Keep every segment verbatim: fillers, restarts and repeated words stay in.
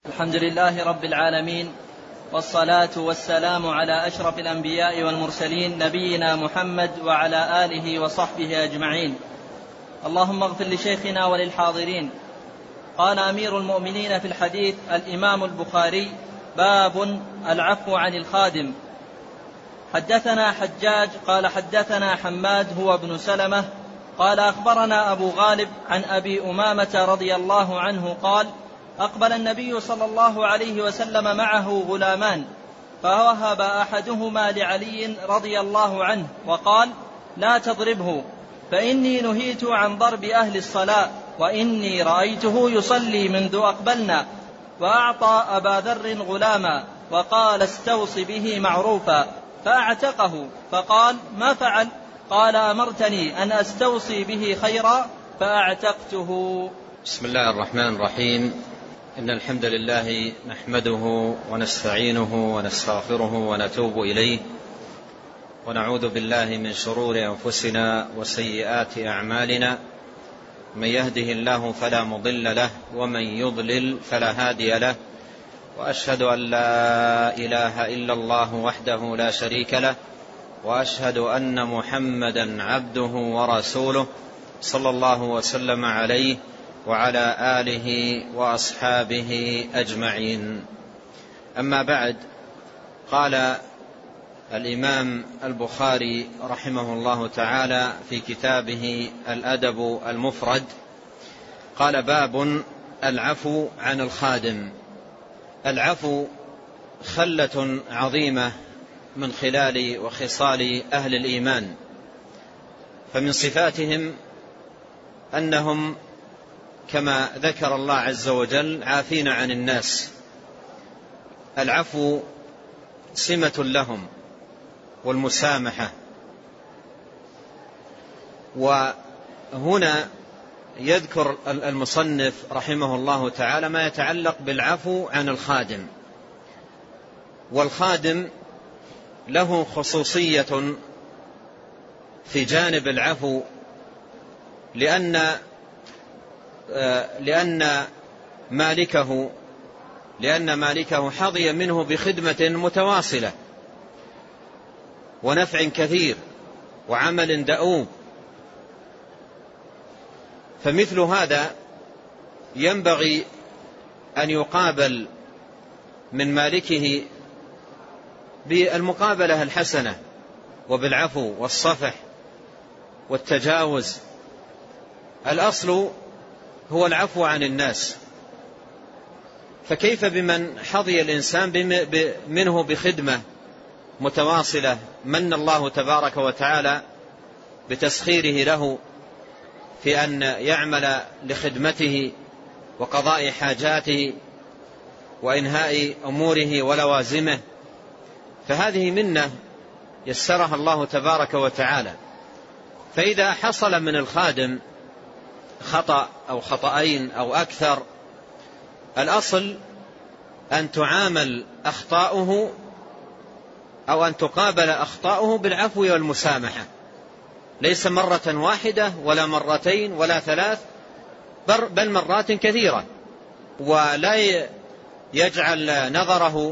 الحمد لله رب العالمين، والصلاة والسلام على أشرف الأنبياء والمرسلين نبينا محمد وعلى آله وصحبه أجمعين. اللهم اغفر لشيخنا وللحاضرين. قال أمير المؤمنين في الحديث الإمام البخاري: باب العفو عن الخادم. حدثنا حجاج قال حدثنا حماد هو ابن سلمة قال أخبرنا أبو غالب عن أبي أمامة رضي الله عنه قال: أقبل النبي صلى الله عليه وسلم معه غلامان، فوهب أحدهما لعلي رضي الله عنه وقال: لا تضربه، فإني نهيت عن ضرب أهل الصلاة، وإني رأيته يصلي منذ أقبلنا. وأعطى أبا ذر غلاما وقال: استوص به معروفا، فأعتقه، فقال: ما فعل؟ قال: أمرتني أن أستوصي به خيرا فأعتقته. بسم الله الرحمن الرحيم. إن الحمد لله نحمده ونستعينه ونستغفره ونتوب إليه، ونعوذ بالله من شرور أنفسنا وسيئات أعمالنا. من يهده الله فلا مضل له، ومن يضلل فلا هادي له. وأشهد أن لا إله إلا الله وحده لا شريك له، وأشهد أن محمدا عبده ورسوله صلى الله وسلم عليه وعلى آله وأصحابه أجمعين. أما بعد، قال الإمام البخاري رحمه الله تعالى في كتابه الأدب المفرد، قال: باب العفو عن الخادم. العفو خلة عظيمة من خلال وخصال أهل الإيمان، فمن صفاتهم أنهم كما ذكر الله عز وجل عافين عن الناس. العفو سمة لهم والمسامحة. وهنا يذكر المصنف رحمه الله تعالى ما يتعلق بالعفو عن الخادم. والخادم له خصوصية في جانب العفو، لأن لأن مالكه لأن مالكه حظي منه بخدمة متواصلة ونفع كثير وعمل دؤوب، فمثل هذا ينبغي أن يقابل من مالكه بالمقابلة الحسنة وبالعفو والصفح والتجاوز. الأصل هو العفو عن الناس، فكيف بمن حظي الإنسان منه بخدمة متواصلة من الله تبارك وتعالى بتسخيره له في أن يعمل لخدمته وقضاء حاجاته وإنهاء أموره ولوازمه، فهذه منة يسرها الله تبارك وتعالى. فإذا حصل من الخادم خطأ أو خطأين أو أكثر، الأصل أن تعامل أخطاؤه أو أن تقابل أخطاؤه بالعفو والمسامحة، ليس مرة واحدة ولا مرتين ولا ثلاث، بل مرات كثيرة. ولا يجعل نظره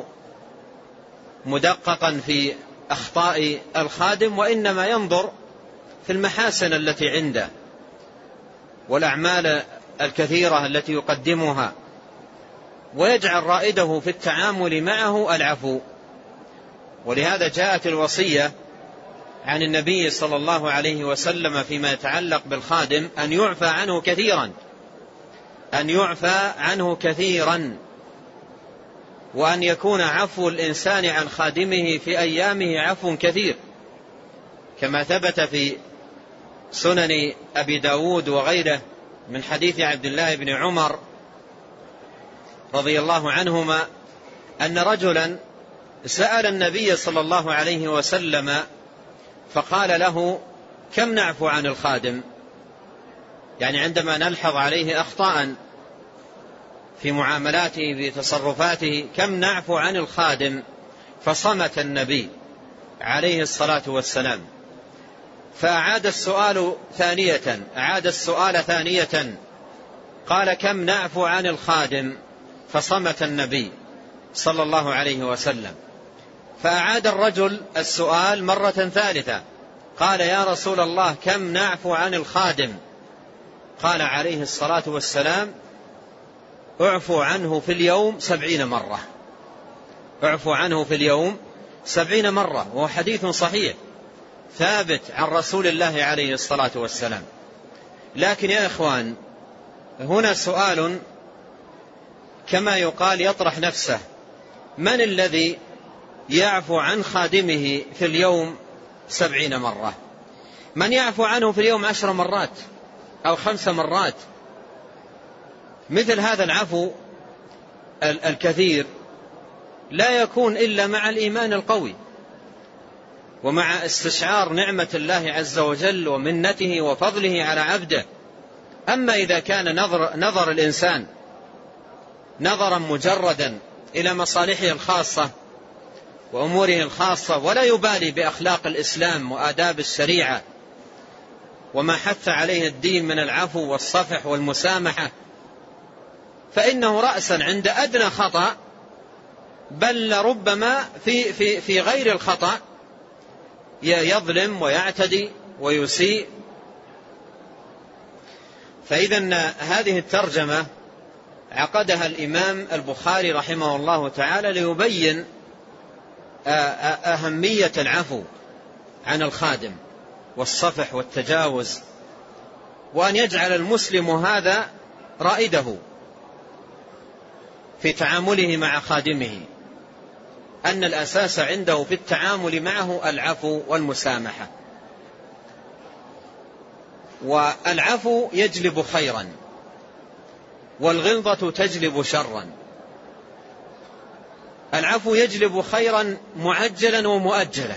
مدققا في أخطاء الخادم، وإنما ينظر في المحاسن التي عنده والأعمال الكثيرة التي يقدمها، ويجعل رائده في التعامل معه العفو. ولهذا جاءت الوصية عن النبي صلى الله عليه وسلم فيما يتعلق بالخادم أن يعفى عنه كثيرا أن يعفى عنه كثيرا وأن يكون عفو الإنسان عن خادمه في أيامه عفو كثير، كما ثبت في سنن أبي داود وغيره من حديث عبد الله بن عمر رضي الله عنهما أن رجلا سأل النبي صلى الله عليه وسلم فقال له: كم نعفو عن الخادم؟ يعني عندما نلحظ عليه أخطاء في معاملاته في تصرفاته، كم نعفو عن الخادم؟ فصمت النبي عليه الصلاة والسلام، فأعاد السؤال ثانية أعاد السؤال ثانية قال: كم نعفو عن الخادم؟ فصمت النبي صلى الله عليه وسلم، فأعاد الرجل السؤال مرة ثالثة، قال: يا رسول الله كم نعفو عن الخادم؟ قال عليه الصلاة والسلام: اعفو عنه في اليوم سبعين مرة. اعفو عنه في اليوم سبعين مرة، وهو حديث صحيح ثابت عن رسول الله عليه الصلاة والسلام. لكن يا إخوان، هنا سؤال كما يقال يطرح نفسه: من الذي يعفو عن خادمه في اليوم سبعين مرة؟ من يعفو عنه في اليوم عشر مرات أو خمس مرات؟ مثل هذا العفو الكثير لا يكون إلا مع الإيمان القوي، ومع استشعار نعمة الله عز وجل ومنته وفضله على عبده. أما إذا كان نظر, نظر الإنسان نظرا مجردا إلى مصالحه الخاصة وأموره الخاصة، ولا يبالي بأخلاق الإسلام وآداب الشريعة وما حث عليه الدين من العفو والصفح والمسامحة، فإنه رأسا عند أدنى خطأ، بل ربما في, في, في غير الخطأ يظلم ويعتدي ويسيء. فإذا هذه الترجمة عقدها الإمام البخاري رحمه الله تعالى ليبين أهمية العفو عن الخادم والصفح والتجاوز، وأن يجعل المسلم هذا رائده في تعامله مع خادمه، أن الأساس عنده في التعامل معه العفو والمسامحة. والعفو يجلب خيرا، والغلظة تجلب شرا. العفو يجلب خيرا معجلا ومؤجلا.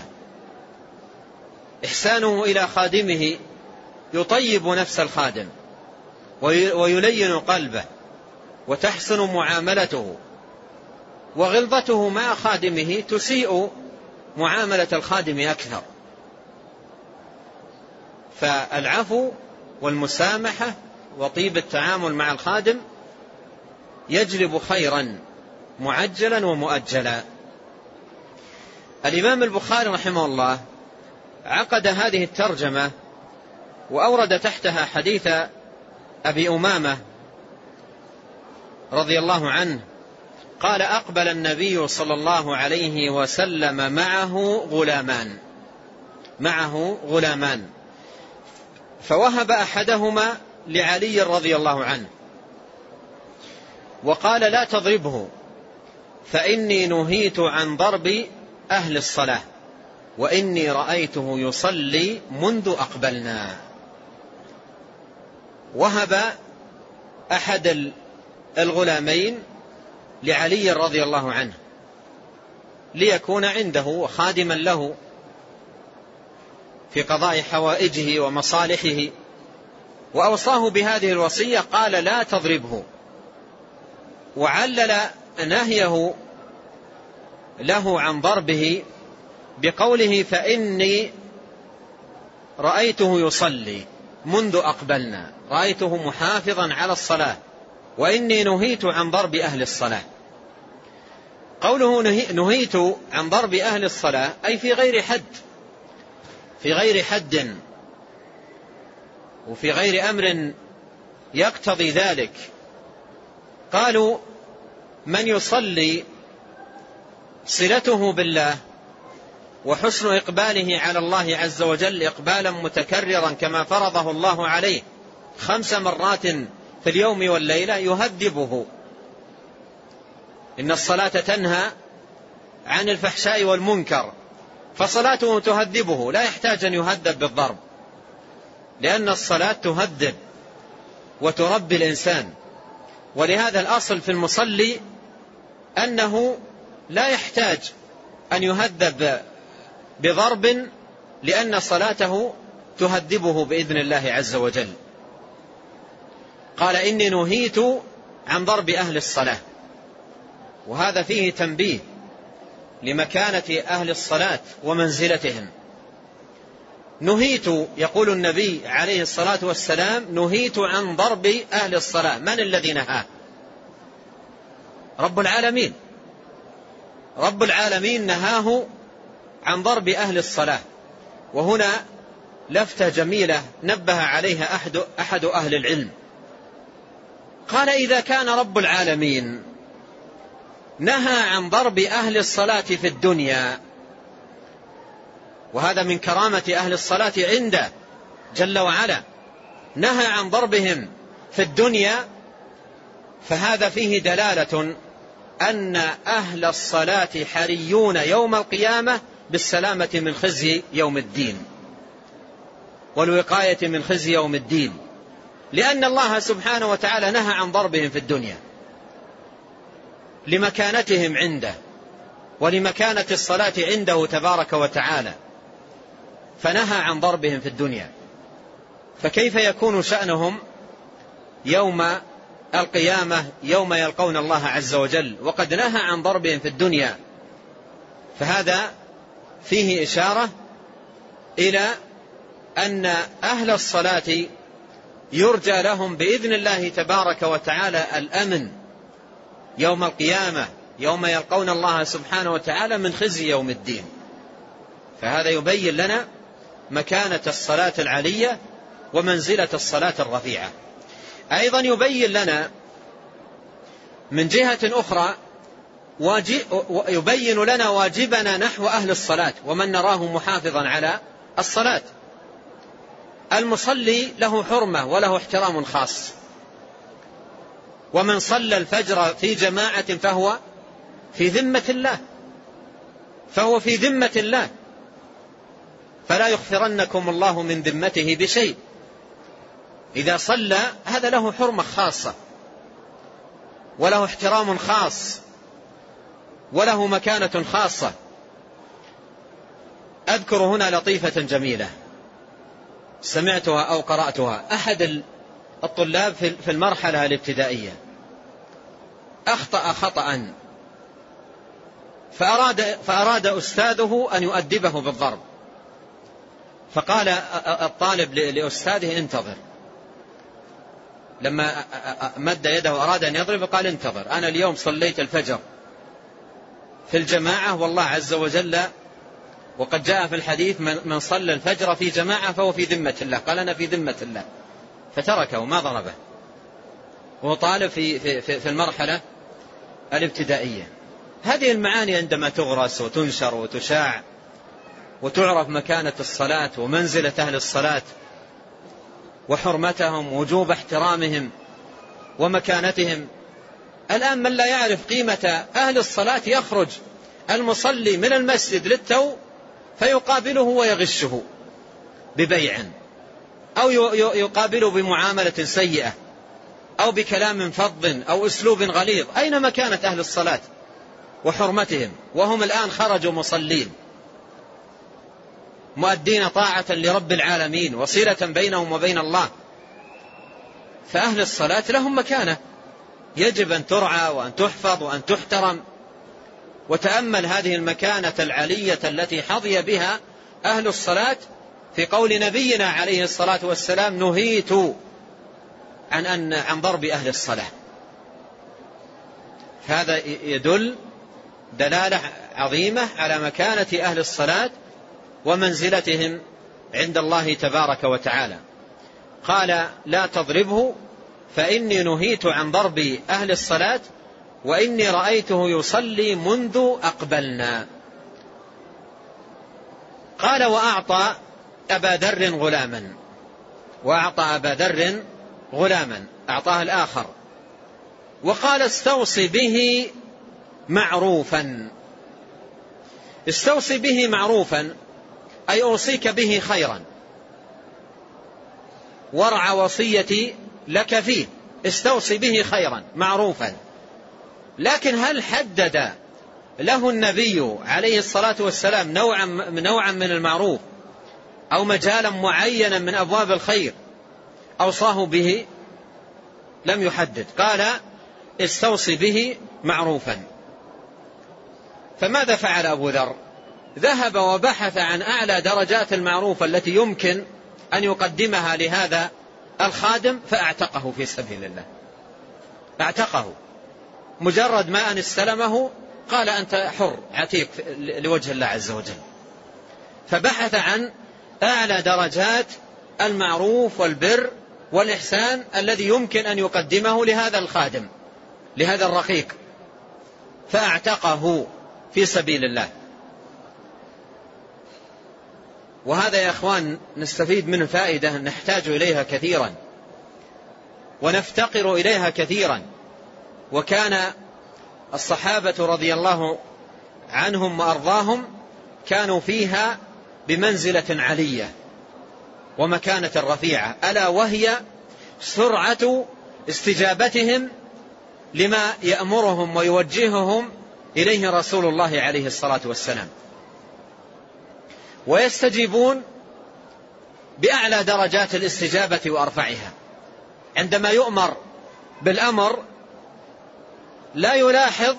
إحسانه إلى خادمه يطيب نفس الخادم ويلين قلبه وتحسن معاملته، وغلظته مع خادمه تسيء معاملة الخادم أكثر. فالعفو والمسامحة وطيب التعامل مع الخادم يجلب خيرا معجلا ومؤجلا. الإمام البخاري رحمه الله عقد هذه الترجمة وأورد تحتها حديث أبي أمامة رضي الله عنه قال: أقبل النبي صلى الله عليه وسلم معه غلامان معه غلامان فوهب أحدهما لعلي رضي الله عنه وقال: لا تضربه، فإني نهيت عن ضرب أهل الصلاة، وإني رأيته يصلي منذ أقبلنا. وهب أحد الغلامين لعلي رضي الله عنه ليكون عنده خادما له في قضاء حوائجه ومصالحه، وأوصاه بهذه الوصية، قال: لا تضربه. وعلل نهيه له عن ضربه بقوله: فإني رأيته يصلي منذ أقبلنا، رأيته محافظا على الصلاة، وإني نهيت عن ضرب أهل الصلاة. قوله نهيت عن ضرب أهل الصلاة أي في غير حد، في غير حد وفي غير أمر يقتضي ذلك. قالوا: من يصلي صلته بالله وحسن إقباله على الله عز وجل إقبالا متكررا كما فرضه الله عليه خمس مرات في اليوم والليلة يهذبه. إن الصلاة تنهى عن الفحشاء والمنكر، فصلاته تهذبه، لا يحتاج أن يهذب بالضرب، لأن الصلاة تهذب وتربي الإنسان. ولهذا الأصل في المصلي أنه لا يحتاج أن يهذب بضرب، لأن صلاته تهذبه بإذن الله عز وجل. قال: إني نهيت عن ضرب أهل الصلاة، وهذا فيه تنبيه لمكانة أهل الصلاة ومنزلتهم. نهيت، يقول النبي عليه الصلاة والسلام: نهيت عن ضرب أهل الصلاة. من الذي نهاه؟ رب العالمين. رب العالمين نهاه عن ضرب أهل الصلاة. وهنا لفتة جميلة نبه عليها أحد, أحد أهل العلم، قال إذا كان رب العالمين نهى عن ضرب أهل الصلاة في الدنيا، وهذا من كرامة أهل الصلاة عنده جل وعلا، نهى عن ضربهم في الدنيا، فهذا فيه دلالة أن أهل الصلاة حريون يوم القيامة بالسلامة من خزي يوم الدين والوقاية من خزي يوم الدين، لأن الله سبحانه وتعالى نهى عن ضربهم في الدنيا لمكانتهم عنده ولمكانة الصلاة عنده تبارك وتعالى، فنهى عن ضربهم في الدنيا، فكيف يكون شأنهم يوم القيامة يوم يلقون الله عز وجل وقد نهى عن ضربهم في الدنيا؟ فهذا فيه إشارة إلى أن أهل الصلاة يرجى لهم بإذن الله تبارك وتعالى الأمن يوم القيامة يوم يلقون الله سبحانه وتعالى من خزي يوم الدين. فهذا يبين لنا مكانة الصلاة العلية ومنزلة الصلاة الرفيعة. أيضا يبين لنا من جهة أخرى يبين لنا واجبنا نحو أهل الصلاة ومن نراه محافظا على الصلاة. المصلي له حرمة وله احترام خاص، ومن صلى الفجر في جماعة فهو في ذمة الله فهو في ذمة الله فلا يغفرنكم الله من ذمته بشيء. إذا صلى هذا له حرمة خاصة وله احترام خاص وله مكانة خاصة. أذكر هنا لطيفة جميلة سمعتها أو قرأتها. أحد الطلاب في المرحلة الابتدائية أخطأ خطأ فأراد, فأراد أستاذه أن يؤدبه بالضرب، فقال الطالب لأستاذه انتظر. لما مد يده وأراد أن يضرب قال انتظر، أنا اليوم صليت الفجر في الجماعة والله عز وجل وقد جاء في الحديث من صلى الفجر في جماعة فهو في ذمة الله. قال أنا في ذمة الله، فتركه ما ضربه، وهو طالب في, في, في المرحلة الابتدائية. هذه المعاني عندما تغرس وتنشر وتشاع وتعرف مكانة الصلاة ومنزلة أهل الصلاة وحرمتهم ووجوب احترامهم ومكانتهم. الآن من لا يعرف قيمة أهل الصلاة يخرج المصلي من المسجد للتو فيقابله ويغشه ببيع أو يقابله بمعاملة سيئة أو بكلام فظ أو أسلوب غليظ. أين مكانة أهل الصلاة وحرمتهم وهم الآن خرجوا مصلين مؤدين طاعة لرب العالمين وصلة بينهم وبين الله؟ فأهل الصلاة لهم مكانة يجب أن ترعى وأن تحفظ وأن تحترم. وتأمل هذه المكانة العلية التي حظي بها أهل الصلاة في قول نبينا عليه الصلاة والسلام نهيت عن, أن عن ضرب أهل الصلاة. هذا يدل دلالة عظيمة على مكانة أهل الصلاة ومنزلتهم عند الله تبارك وتعالى. قال لا تضربه فإني نهيت عن ضرب أهل الصلاة وإني رأيته يصلي منذ أقبلنا. قال وأعطى أبا ذر غلاما وأعطى أبا ذر غلاما أعطاه الآخر وقال استوصي به معروفا. استوصي به معروفا أي أوصيك به خيرا ورع وصيتي لك فيه. استوصي به خيرا معروفا. لكن هل حدد له النبي عليه الصلاة والسلام نوعا نوعا من المعروف أو مجالا معينا من أبواب الخير أوصاه به؟ لم يحدد. قال استوصي به معروفا. فماذا فعل أبو ذر؟ ذهب وبحث عن أعلى درجات المعروف التي يمكن أن يقدمها لهذا الخادم فأعتقه في سبيل الله. أعتقه مجرد ما أن استلمه قال أنت حر عتيق لوجه الله عز وجل. فبحث عن أعلى درجات المعروف والبر والإحسان الذي يمكن أن يقدمه لهذا الخادم، لهذا الرقيق، فأعتقه في سبيل الله. وهذا يا أخوان نستفيد منه فائدة نحتاج إليها كثيرا ونفتقر إليها كثيرا. وكان الصحابة رضي الله عنهم وأرضاهم كانوا فيها بمنزلة علية ومكانة رفيعة، ألا وهي سرعة استجابتهم لما يأمرهم ويوجههم إليه رسول الله عليه الصلاة والسلام، ويستجيبون بأعلى درجات الاستجابة وأرفعها. عندما يؤمر بالأمر لا يلاحظ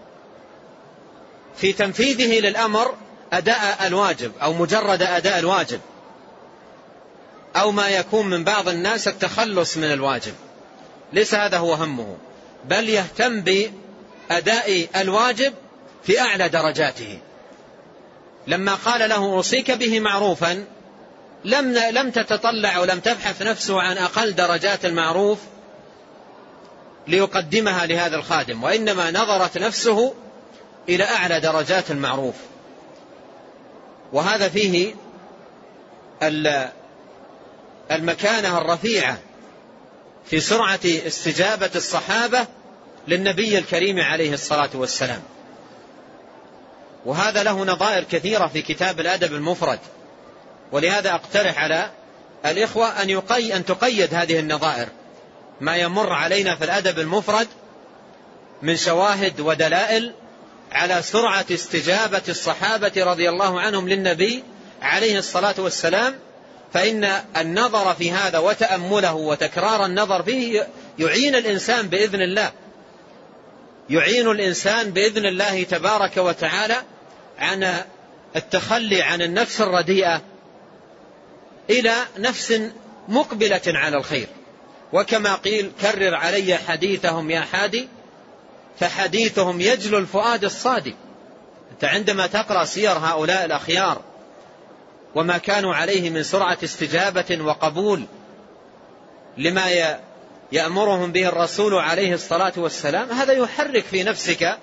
في تنفيذه للأمر أداء الواجب أو مجرد أداء الواجب، أو ما يكون من بعض الناس التخلص من الواجب، ليس هذا هو همه، بل يهتم بأداء الواجب في أعلى درجاته. لما قال له أوصيك به معروفا لم لم تتطلع ولم تبحث نفسه عن أقل درجات المعروف ليقدمها لهذا الخادم، وإنما نظرت نفسه إلى أعلى درجات المعروف. وهذا فيه المكانة الرفيعة في سرعة استجابة الصحابة للنبي الكريم عليه الصلاة والسلام. وهذا له نظائر كثيرة في كتاب الأدب المفرد، ولهذا أقترح على الإخوة أن يقي أن تقيد هذه النظائر ما يمر علينا في الأدب المفرد من شواهد ودلائل على سرعة استجابة الصحابة رضي الله عنهم للنبي عليه الصلاة والسلام. فإن النظر في هذا وتأمله وتكرار النظر فيه يعين الإنسان بإذن الله يعين الإنسان بإذن الله تبارك وتعالى عن التخلي عن النفس الرديئة إلى نفس مقبلة على الخير. وكما قيل كرر علي حديثهم يا حادي فحديثهم يجلو الفؤاد الصادق. أنت عندما تقرأ سير هؤلاء الأخيار وما كانوا عليه من سرعة استجابة وقبول لما يأمرهم به الرسول عليه الصلاة والسلام، هذا يحرك في نفسك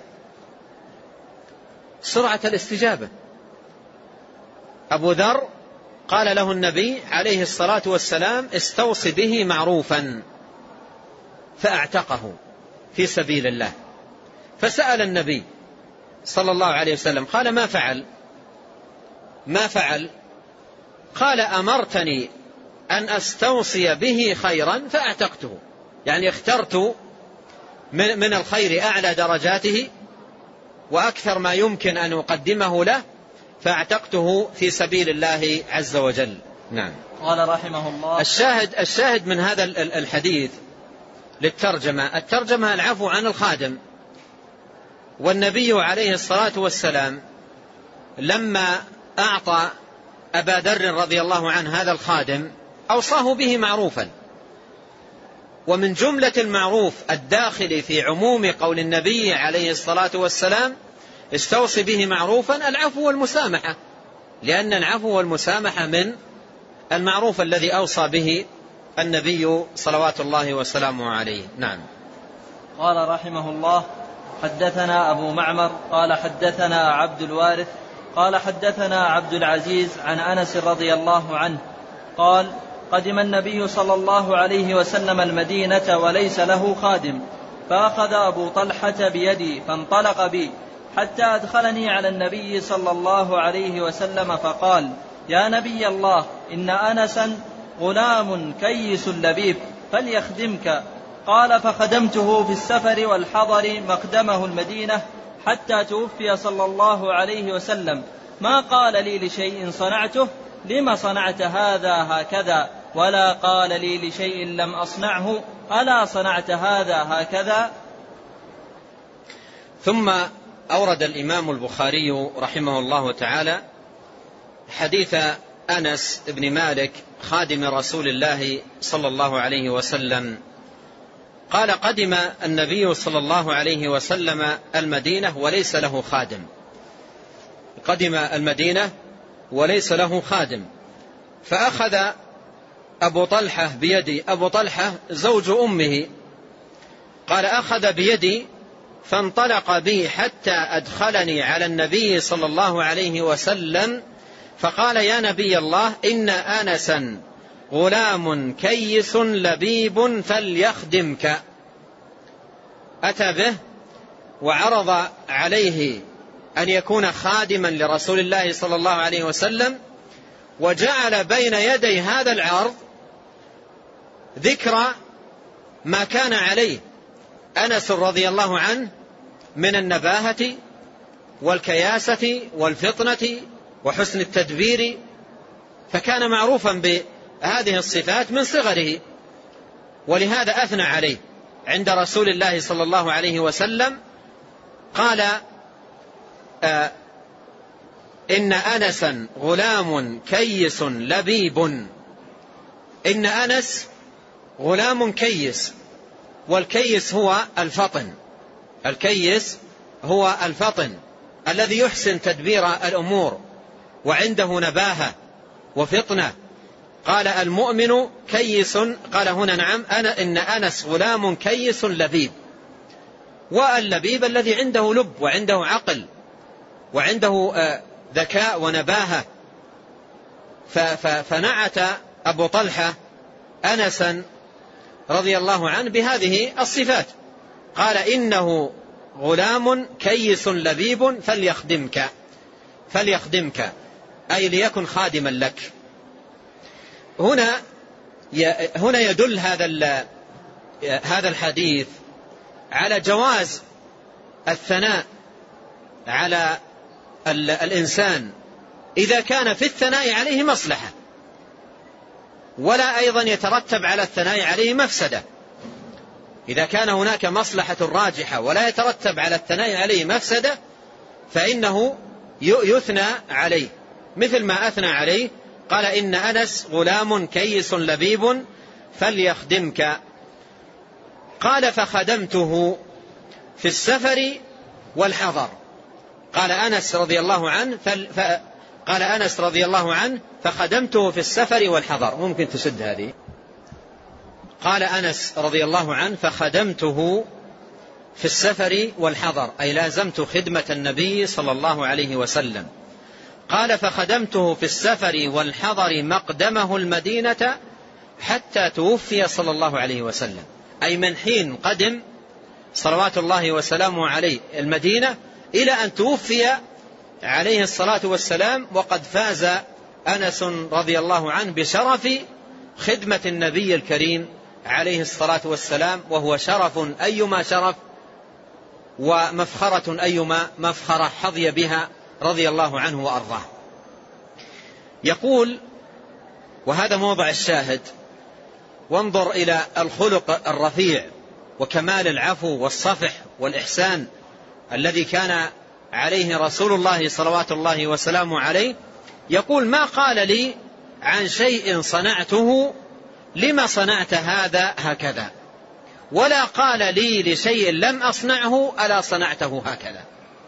سرعة الاستجابة. أبو ذر قال له النبي عليه الصلاة والسلام استوصي به معروفا، فأعتقه في سبيل الله. فسأل النبي صلى الله عليه وسلم قال ما فعل ما فعل قال أمرتني أن أستوصي به خيرا فأعتقته، يعني اخترت من الخير أعلى درجاته وأكثر ما يمكن أن أقدمه له فأعتقته في سبيل الله عز وجل. نعم. قال رحمه الله الشاهد, الشاهد من هذا الحديث للترجمة الترجمة العفو عن الخادم. والنبي عليه الصلاة والسلام لما أعطى أبا ذر رضي الله عنه هذا الخادم أوصاه به معروفا، ومن جملة المعروف الداخل في عموم قول النبي عليه الصلاة والسلام استوصي به معروفا العفو والمسامحة، لأن العفو والمسامحة من المعروف الذي أوصى به النبي صلوات الله وسلامه عليه. نعم. قال رحمه الله حدثنا أبو معمر قال حدثنا عبد الوارث قال حدثنا عبد العزيز عن أنس رضي الله عنه قال قدم النبي صلى الله عليه وسلم المدينة وليس له خادم، فأخذ أبو طلحة بيدي فانطلق بي حتى أدخلني على النبي صلى الله عليه وسلم فقال يا نبي الله إن أنسا غلام كيس لبيب فليخدمك. قال فخدمته في السفر والحضر مقدمه المدينة حتى توفي صلى الله عليه وسلم، ما قال لي لشيء صنعته لما صنعت هذا هكذا، ولا قال لي لشيء لم أصنعه ألا صنعت هذا هكذا. ثم أورد الإمام البخاري رحمه الله تعالى حديث أنس بن مالك خادم رسول الله صلى الله عليه وسلم قال: قدم النبي صلى الله عليه وسلم المدينة وليس له خادم. قدم المدينة وليس له خادم، فأخذ أبو طلحة بيدي. أبو طلحة زوج أمه. قال: أخذ بيدي فانطلق بي حتى أدخلني على النبي صلى الله عليه وسلم، فقال: يا نبي الله، إن أنسا غلام كيس لبيب فليخدمك. أتى به وعرض عليه أن يكون خادما لرسول الله صلى الله عليه وسلم، وجعل بين يدي هذا العرض ذكر ما كان عليه أنس رضي الله عنه من النباهة والكياسة والفطنة وحسن التدبير، فكان معروفا بهذه الصفات من صغره، ولهذا أثنى عليه عند رسول الله صلى الله عليه وسلم. قال: آه إن أنسا غلام كيس لبيب. إن أنس غلام كيس، والكيس هو الفطن. الكيس هو الفطن الذي يحسن تدبير الأمور وعنده نباهة وفطنة. قال: المؤمن كيس. قال هنا: نعم، أنا إن أنس غلام كيس لبيب. واللبيب الذي عنده لب وعنده عقل وعنده ذكاء ونباهة. فنعت أبو طلحة أنسا رضي الله عنه بهذه الصفات. قال: إنه غلام كيس لبيب فليخدمك. فليخدمك أي ليكن خادما لك. هنا هنا يدل هذا هذا الحديث على جواز الثناء على الإنسان إذا كان في الثناء عليه مصلحة، ولا أيضا يترتب على الثناء عليه مفسدة. إذا كان هناك مصلحة راجحة ولا يترتب على الثناء عليه مفسدة فإنه يثنى عليه، مثل ما أثنى عليه. قال: إن أنس غلام كيس لبيب فليخدمك. قال: فخدمته في السفر والحضر. قال أنس رضي الله عنه ف... قال أنس رضي الله عنه فخدمته في السفر والحضر. ممكن تسد هذه. قال أنس رضي الله عنه فخدمته في السفر والحضر، أي لازمت خدمة النبي صلى الله عليه وسلم. قال: فخدمته في السفر والحضر مقدمه المدينة حتى توفي صلى الله عليه وسلم، أي من حين قدم صلوات الله وسلامه عليه المدينة إلى أن توفي عليه الصلاة والسلام. وقد فاز أنس رضي الله عنه بشرف خدمة النبي الكريم عليه الصلاة والسلام، وهو شرف أيما شرف ومفخرة أيما مفخرة حظي بها رضي الله عنه وأرضاه. يقول، وهذا موضع الشاهد: وانظر إلى الخلق الرفيع وكمال العفو والصفح والإحسان الذي كان عليه رسول الله صلوات الله وسلامه عليه. يقول: ما قال لي عن شيء صنعته لما صنعت هذا هكذا، ولا قال لي لشيء لم أصنعه ألا صنعته هكذا.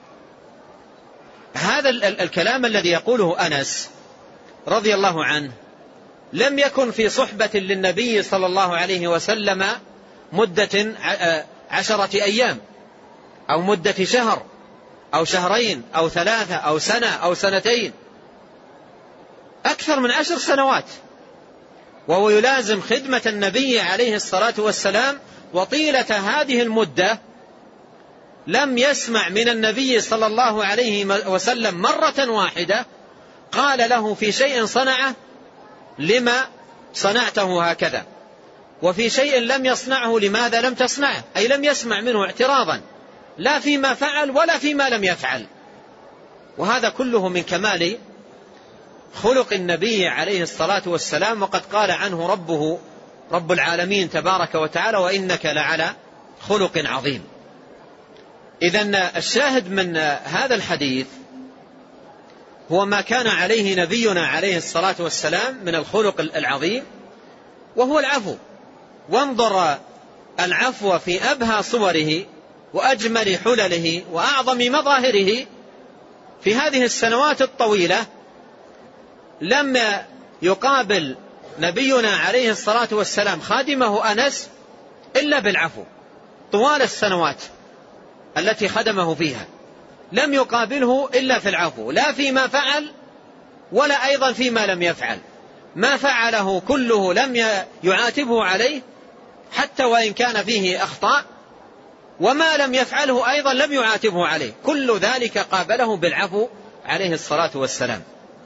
هذا الكلام الذي يقوله أنس رضي الله عنه لم يكن في صحبة للنبي صلى الله عليه وسلم مدة عشرة أيام أو مدة شهر أو شهرين أو ثلاثة أو سنة أو سنتين، أكثر من عشر سنوات، وهو يلازم خدمة النبي عليه الصلاة والسلام. وطيلة هذه المدة لم يسمع من النبي صلى الله عليه وسلم مرة واحدة قال له في شيء صنعه لما صنعته هكذا، وفي شيء لم يصنعه لماذا لم تصنعه، أي لم يسمع منه اعتراضا لا فيما فعل ولا فيما لم يفعل. وهذا كله من كمال خلق النبي عليه الصلاة والسلام. وقد قال عنه ربه رب العالمين تبارك وتعالى: وإنك لعلى خلق عظيم. إذن الشاهد من هذا الحديث هو ما كان عليه نبينا عليه الصلاة والسلام من الخلق العظيم، وهو العفو. وانظر العفو في أبهى صوره وأجمل حلله وأعظم مظاهره في هذه السنوات الطويلة لم يقابل نبينا عليه الصلاة والسلام خادمه أنس إلا بالعفو. طوال السنوات التي خدمه فيها لم يقابله إلا في العفو، لا فيما فعل ولا أيضا فيما لم يفعل. ما فعله كله لم يعاتبه عليه حتى وإن كان فيه أخطاء، وما لم يفعله أيضا لم يعاتبه عليه، كل ذلك قابله بالعفو عليه الصلاة والسلام.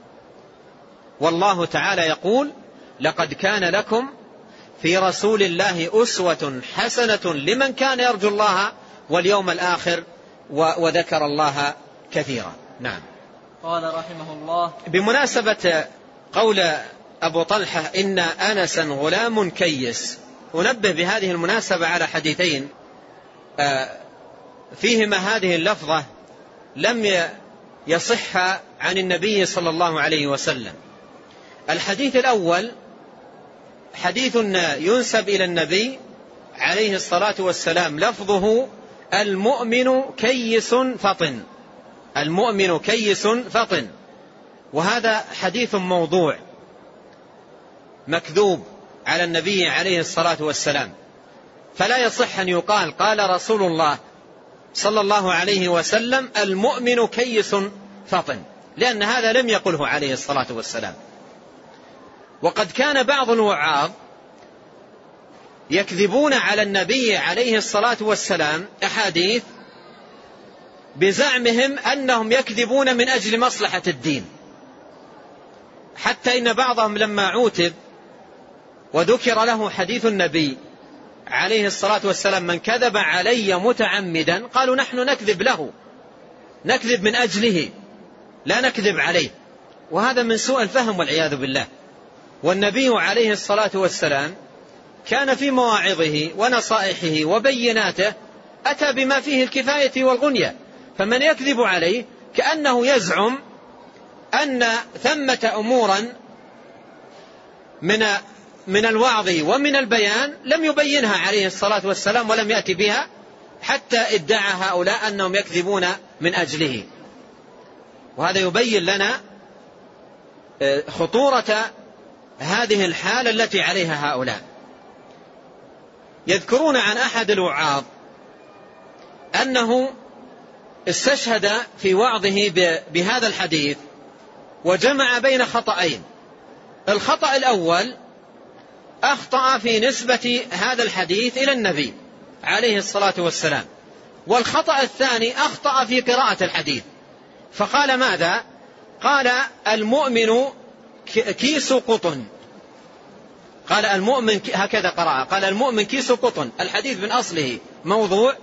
والله تعالى يقول: لقد كان لكم في رسول الله أسوة حسنة لمن كان يرجو الله واليوم الآخر وذكر الله كثيرا. نعم. قال رحمه الله: بمناسبة قول أبو طلحة إن أنسا غلام كيس، أنبه بهذه المناسبة على حديثين فيهما هذه اللفظة لم يصح عن النبي صلى الله عليه وسلم. الحديث الأول حديث ينسب إلى النبي عليه الصلاة والسلام، لفظه: المؤمن كيس فطن، المؤمن كيس فطن. وهذا حديث موضوع مكذوب على النبي عليه الصلاة والسلام، فلا يصح أن يقال قال رسول الله صلى الله عليه وسلم المؤمن كيس فطن، لأن هذا لم يقله عليه الصلاة والسلام. وقد كان بعض الوعاظ يكذبون على النبي عليه الصلاة والسلام أحاديث بزعمهم أنهم يكذبون من أجل مصلحة الدين، حتى إن بعضهم لما عوتب وذكر له حديث النبي عليه الصلاة والسلام: من كذب علي متعمدا، قالوا: نحن نكذب له، نكذب من أجله، لا نكذب عليه. وهذا من سوء الفهم والعياذ بالله. والنبي عليه الصلاة والسلام كان في مواعظه ونصائحه وبيناته أتى بما فيه الكفاية والغنية، فمن يكذب عليه كأنه يزعم أن ثمة أمورا من من الوعظ ومن البيان لم يبينها عليه الصلاة والسلام ولم يأتي بها، حتى ادعى هؤلاء أنهم يكذبون من أجله. وهذا يبين لنا خطورة هذه الحالة التي عليها هؤلاء. يذكرون عن أحد الوعاظ أنه استشهد في وعظه بهذا الحديث وجمع بين خطأين. الخطأ الأول أخطأ في نسبة هذا الحديث إلى النبي عليه الصلاة والسلام، والخطأ الثاني أخطأ في قراءة الحديث، فقال ماذا؟ قال: المؤمن كيس قطن. قال المؤمن، هكذا قرأ، قال المؤمن كيس قطن. الحديث من أصله موضوع،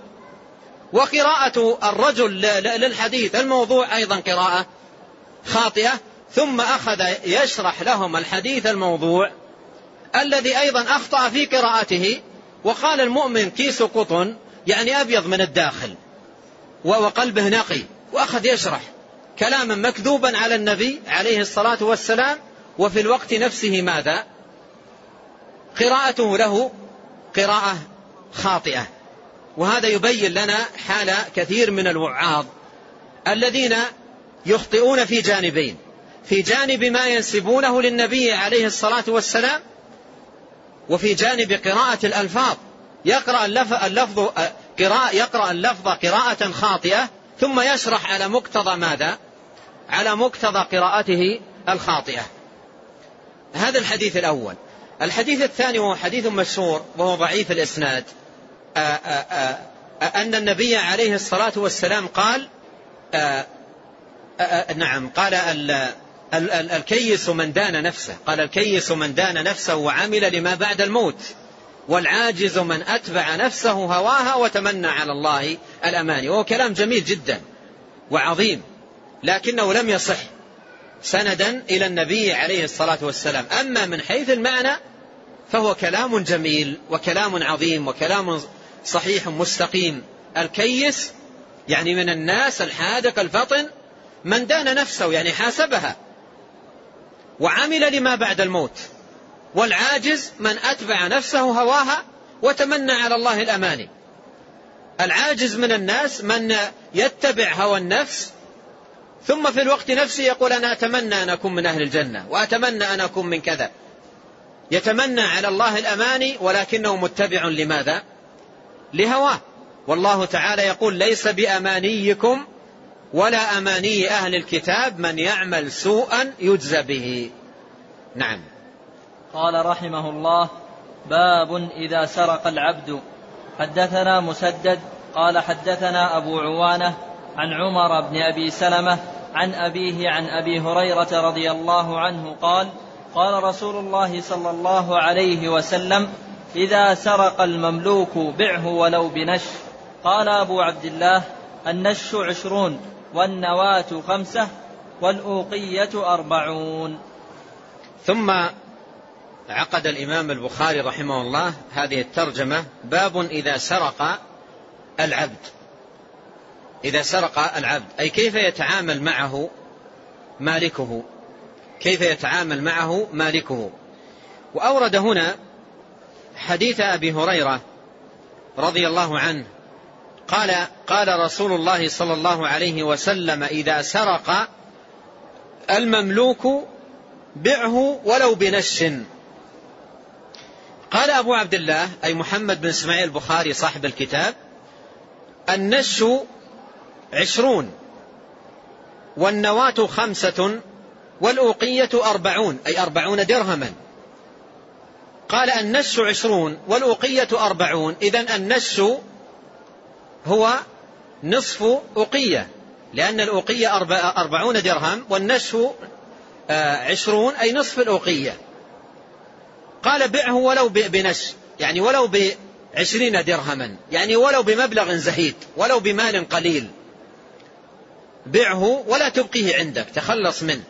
وقراءة الرجل للحديث الموضوع أيضا قراءة خاطئة. ثم أخذ يشرح لهم الحديث الموضوع الذي أيضا أخطأ في قراءته، وقال المؤمن كيس قطن، يعني أبيض من الداخل وقلبه نقي، وأخذ يشرح كلاما مكذوبا على النبي عليه الصلاة والسلام، وفي الوقت نفسه ماذا؟ قراءته له قراءة خاطئة. وهذا يبين لنا حال كثير من الوعاظ الذين يخطئون في جانبين: في جانب ما ينسبونه للنبي عليه الصلاة والسلام، وفي جانب قراءة الألفاظ. يقرأ اللفظ قراءة يقرأ اللفظ قراءة خاطئة، ثم يشرح على مقتضى ماذا؟ على مقتضى قراءته الخاطئة. هذا الحديث الأول. الحديث الثاني وهو حديث مشهور وهو ضعيف الإسناد، آآ آآ أن النبي عليه الصلاة والسلام قال آآ آآ نعم قال ال ال ال الكيس من دان نفسه، قال الكيس من دان نفسه وعمل لما بعد الموت، والعاجز من أتبع نفسه هواها وتمنى على الله الأماني. وهو كلام جميل جدا وعظيم، لكنه لم يصح سندا إلى النبي عليه الصلاة والسلام. أما من حيث المعنى فهو كلام جميل وكلام عظيم وكلام صحيح مستقيم. الكيس يعني من الناس الحاذق الفطن، من دان نفسه يعني حاسبها، وعمل لما بعد الموت، والعاجز من أتبع نفسه هواها وتمنى على الله الأماني. العاجز من الناس من يتبع هوى النفس ثم في الوقت نفسه يقول أنا أتمنى أن أكون من أهل الجنة وأتمنى أن أكون من كذا، يتمنى على الله الأماني ولكنه متبع لماذا؟ لهواه. والله تعالى يقول ليس بأمانيكم ولا أماني أهل الكتاب من يعمل سوءا يجزى به. نعم. قال رحمه الله: باب إذا سرق العبد. حدثنا مسدد قال حدثنا أبو عوانة عن عمر بن أبي سلمة عن أبيه عن أبي هريرة رضي الله عنه قال: قال رسول الله صلى الله عليه وسلم: إذا سرق المملوك بعه ولو بنش. قال أبو عبد الله: النش عشرون والنواة خمسة والأوقية أربعون. ثم عقد الإمام البخاري رحمه الله هذه الترجمة: باب إذا سرق العبد. إذا سرق العبد أي كيف يتعامل معه مالكه، كيف يتعامل معه مالكه. وأورد هنا حديث أبي هريرة رضي الله عنه قال: قال رسول الله صلى الله عليه وسلم: إذا سرق المملوك بعه ولو بنش. قال أبو عبد الله أي محمد بن إسماعيل البخاري صاحب الكتاب: النش عشرون والنواة خمسة والأوقية أربعون أي أربعون درهما. قال النش عشرون والأوقية أربعون، إذن النش هو نصف أوقية، لأن الأوقية أربعون درهم والنش عشرون أي نصف الأوقية. قال بعه ولو بنش يعني ولو بعشرين درهما، يعني ولو بمبلغ زهيد ولو بمال قليل، بعه ولا تبقيه عندك، تخلص منه.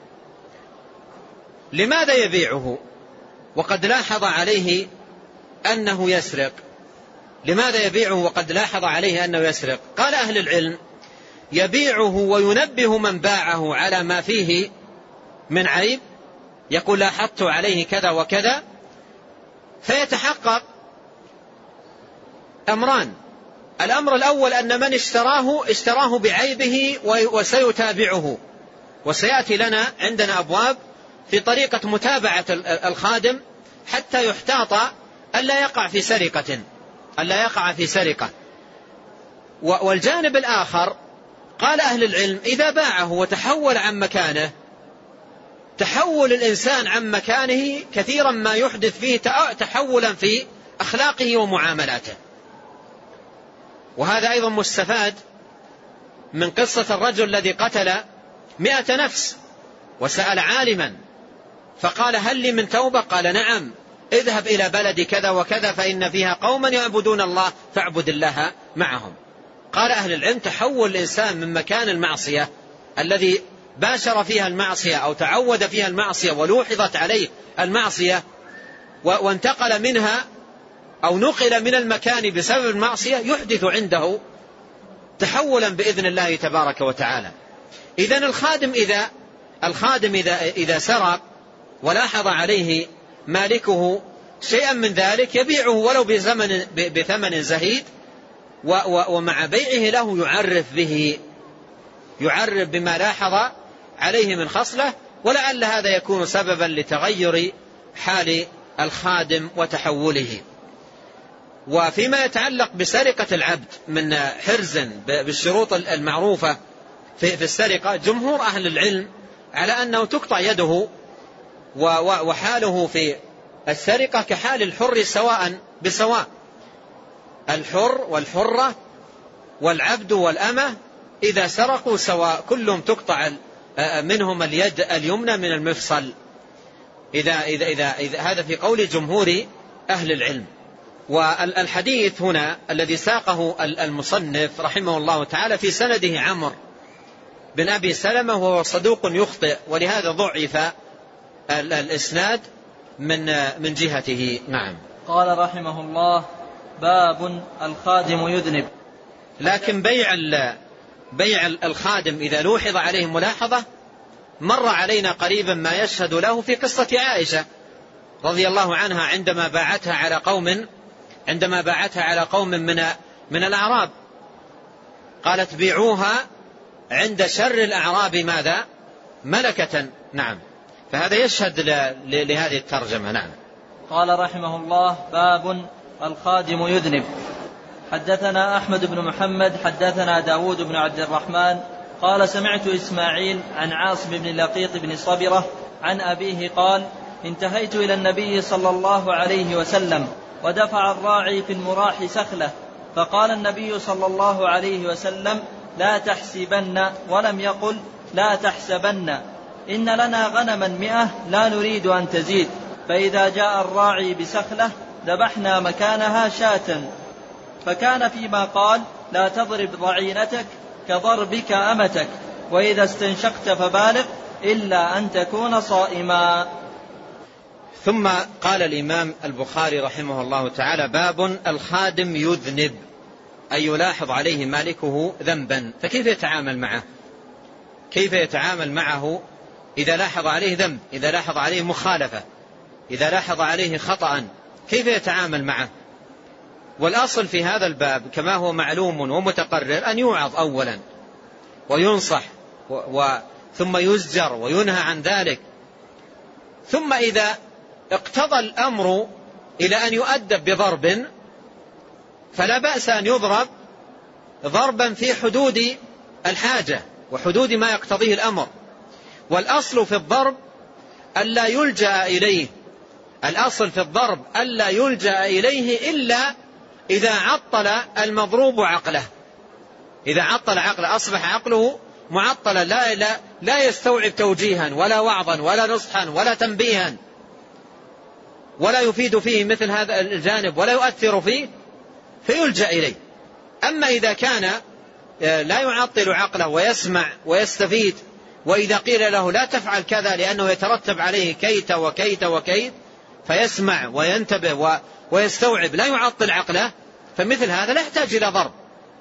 لماذا يبيعه وقد لاحظ عليه أنه يسرق؟ لماذا يبيعه وقد لاحظ عليه أنه يسرق؟ قال أهل العلم: يبيعه وينبه من باعه على ما فيه من عيب، يقول لاحظت عليه كذا وكذا، فيتحقق أمران: الأمر الأول أن من اشتراه اشتراه بعيبه وسيتابعه، وسيأتي لنا عندنا أبواب في طريقة متابعة الخادم حتى يحتاط ألا يقع في سرقة ألا يقع في سرقة. والجانب الآخر قال أهل العلم: إذا باعه وتحول عن مكانه، تحول الإنسان عن مكانه كثيرا ما يحدث فيه تحولا في أخلاقه ومعاملاته. وهذا أيضا مستفاد من قصة الرجل الذي قتل مئة نفس وسأل عالما فقال: هل لي من توبة؟ قال: نعم، اذهب إلى بلد كذا وكذا فإن فيها قوما يعبدون الله فاعبد الله معهم. قال أهل العلم: تحول الإنسان من مكان المعصية الذي باشر فيها المعصية أو تعود فيها المعصية ولوحظت عليه المعصية وانتقل منها أو نقل من المكان بسبب المعصية، يحدث عنده تحولا بإذن الله تبارك وتعالى. إذن الخادم إذا الخادم إذا إذا سرق ولاحظ عليه مالكه شيئا من ذلك يبيعه ولو بزمن بثمن زهيد، ومع بيعه له يعرف به يعرف بما لاحظ عليه من خصلة، ولعل هذا يكون سببا لتغير حال الخادم وتحوله. وفيما يتعلق بسرقة العبد من حرز بالشروط المعروفة في السرقة، جمهور أهل العلم على أنه تقطع يده وحاله في السرقة كحال الحر سواء بسواء. الحر والحرة والعبد والأمة إذا سرقوا سواء، كلهم تقطع منهم اليد اليمنى من المفصل. إذا إذا إذا, إذا هذا في قول جمهور أهل العلم. والحديث هنا الذي ساقه المصنف رحمه الله تعالى في سنده عمرو بن أبي سلمة وهو صدوق يخطئ، ولهذا ضعف الإسناد من من جهته. نعم. قال رحمه الله: باب الخادم يذنب. لكن بيع بيع الخادم إذا لوحظ عليه ملاحظة مر علينا قريبا ما يشهد له في قصة عائشة رضي الله عنها عندما باعتها على قوم عندما باعتها على قوم من من الأعراب، قالت بيعوها عند شر الأعراب ماذا؟ ملكة. نعم. فهذا يشهد لهذه الترجمة. نعم. قال رحمه الله: باب الخادم يذنب. حدثنا أحمد بن محمد حدثنا داود بن عبد الرحمن قال سمعت إسماعيل عن عاصم بن لقيط بن صبرة عن أبيه قال: انتهيت إلى النبي صلى الله عليه وسلم ودفع الراعي في المراح سخلة، فقال النبي صلى الله عليه وسلم: لا تحسبن، ولم يقل لا تحسبن، إن لنا غنما مئة لا نريد أن تزيد، فإذا جاء الراعي بسخلة ذبحنا مكانها شاة. فكان فيما قال: لا تضرب ضعينتك كضربك أمتك، وإذا استنشقت فبالغ إلا أن تكون صائما. ثم قال الإمام البخاري رحمه الله تعالى: باب الخادم يذنب، أي يلاحظ عليه مالكه ذنبا، فكيف يتعامل معه؟ كيف يتعامل معه إذا لاحظ عليه ذنب، إذا لاحظ عليه مخالفة، إذا لاحظ عليه خطأ، كيف يتعامل معه؟ والأصل في هذا الباب كما هو معلوم ومتقرر أن يوعظ أولا وينصح و... و... ثم يزجر وينهى عن ذلك، ثم إذا اقتضى الأمر إلى أن يؤدب بضرب فلا بأس أن يضرب ضربا في حدود الحاجة وحدود ما يقتضيه الأمر. والأصل في الضرب ألا يلجأ إليه، الأصل في الضرب ألا يلجأ إليه إلا إذا عطل المضروب عقله، إذا عطل عقله أصبح عقله معطلا، لا, لا, لا يستوعب توجيها ولا وعظا ولا نصحا ولا تنبيها، ولا يفيد فيه مثل هذا الجانب ولا يؤثر فيه، فيلجأ إليه. أما إذا كان لا يعطل عقله ويسمع ويستفيد، وإذا قيل له لا تفعل كذا لأنه يترتب عليه كيت وكيت وكيت فيسمع وينتبه ويستوعب، لا يعطل عقله، فمثل هذا لا يحتاج إلى ضرب،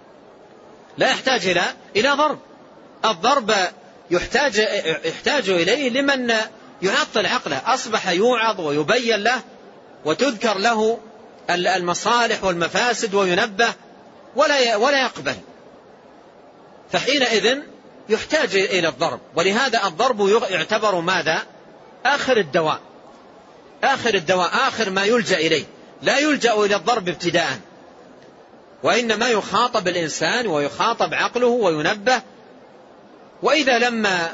لا يحتاج إلى إلى ضرب. الضرب يحتاج يحتاج إليه لمن يعطل عقله، أصبح يوعظ ويبين له وتذكر له المصالح والمفاسد وينبه ولا ولا يقبل، فحينئذ يحتاج إلى الضرب. ولهذا الضرب يعتبر ماذا؟ آخر الدواء، آخر الدواء، آخر ما يلجأ إليه، لا يلجأ إلى الضرب ابتداء، وإنما يخاطب الإنسان ويخاطب عقله وينبه، وإذا لما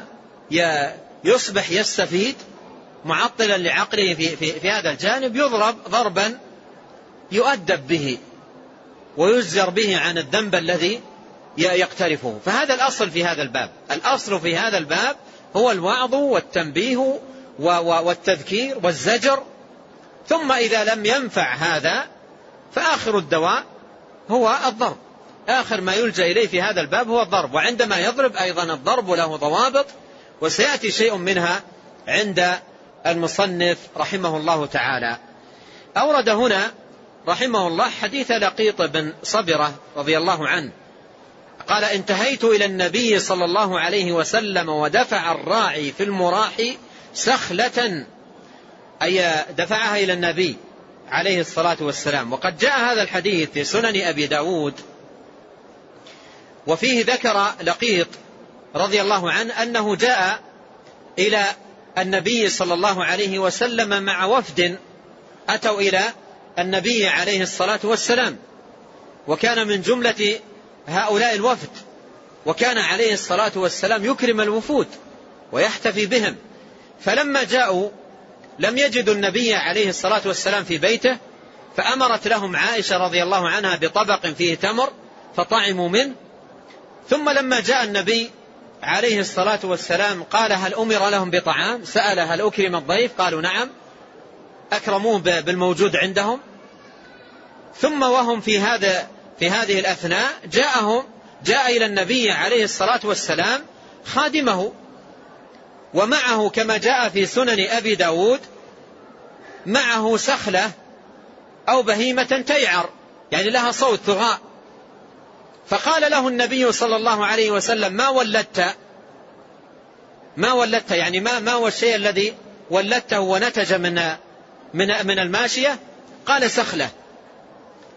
يصبح يستفيد معطلا لعقله في, في, في هذا الجانب يضرب ضربا يؤدب به ويزجر به عن الذنب الذي يقترفه. فهذا الأصل في هذا الباب، الأصل في هذا الباب هو الوعظ والتنبيه والتذكير والزجر، ثم إذا لم ينفع هذا فآخر الدواء هو الضرب، آخر ما يلجأ إليه في هذا الباب هو الضرب. وعندما يضرب أيضا الضرب له ضوابط، وسيأتي شيء منها عند المصنف رحمه الله تعالى. أورد هنا رحمه الله حديث لقيط بن صبرة رضي الله عنه قال: انتهيت إلى النبي صلى الله عليه وسلم ودفع الراعي في المراح سخلة، أي دفعها إلى النبي عليه الصلاة والسلام. وقد جاء هذا الحديث في سنن أبي داود، وفيه ذكر لقيط رضي الله عنه أنه جاء إلى النبي صلى الله عليه وسلم مع وفد أتوا إلى النبي عليه الصلاة والسلام، وكان من جملة هؤلاء الوفد، وكان عليه الصلاة والسلام يكرم الوفود ويحتفي بهم. فلما جاءوا لم يجدوا النبي عليه الصلاة والسلام في بيته، فأمرت لهم عائشة رضي الله عنها بطبق فيه تمر فطعموا منه. ثم لما جاء النبي عليه الصلاة والسلام قال: هل أمر لهم بطعام؟ سأل: هل أكرم الضيف؟ قالوا: نعم. أكرموه بالموجود عندهم. ثم وهم في هذا في هذه الأثناء جاءهم جاء إلى النبي عليه الصلاة والسلام خادمه، ومعه كما جاء في سنن أبي داود معه سخلة أو بهيمة تيعر، يعني لها صوت ثغاء. فقال له النبي صلى الله عليه وسلم: ما ولدت ما ولدت يعني ما ما هو الشيء الذي ولدته ونتج من من من الماشية؟ قال: سخلة.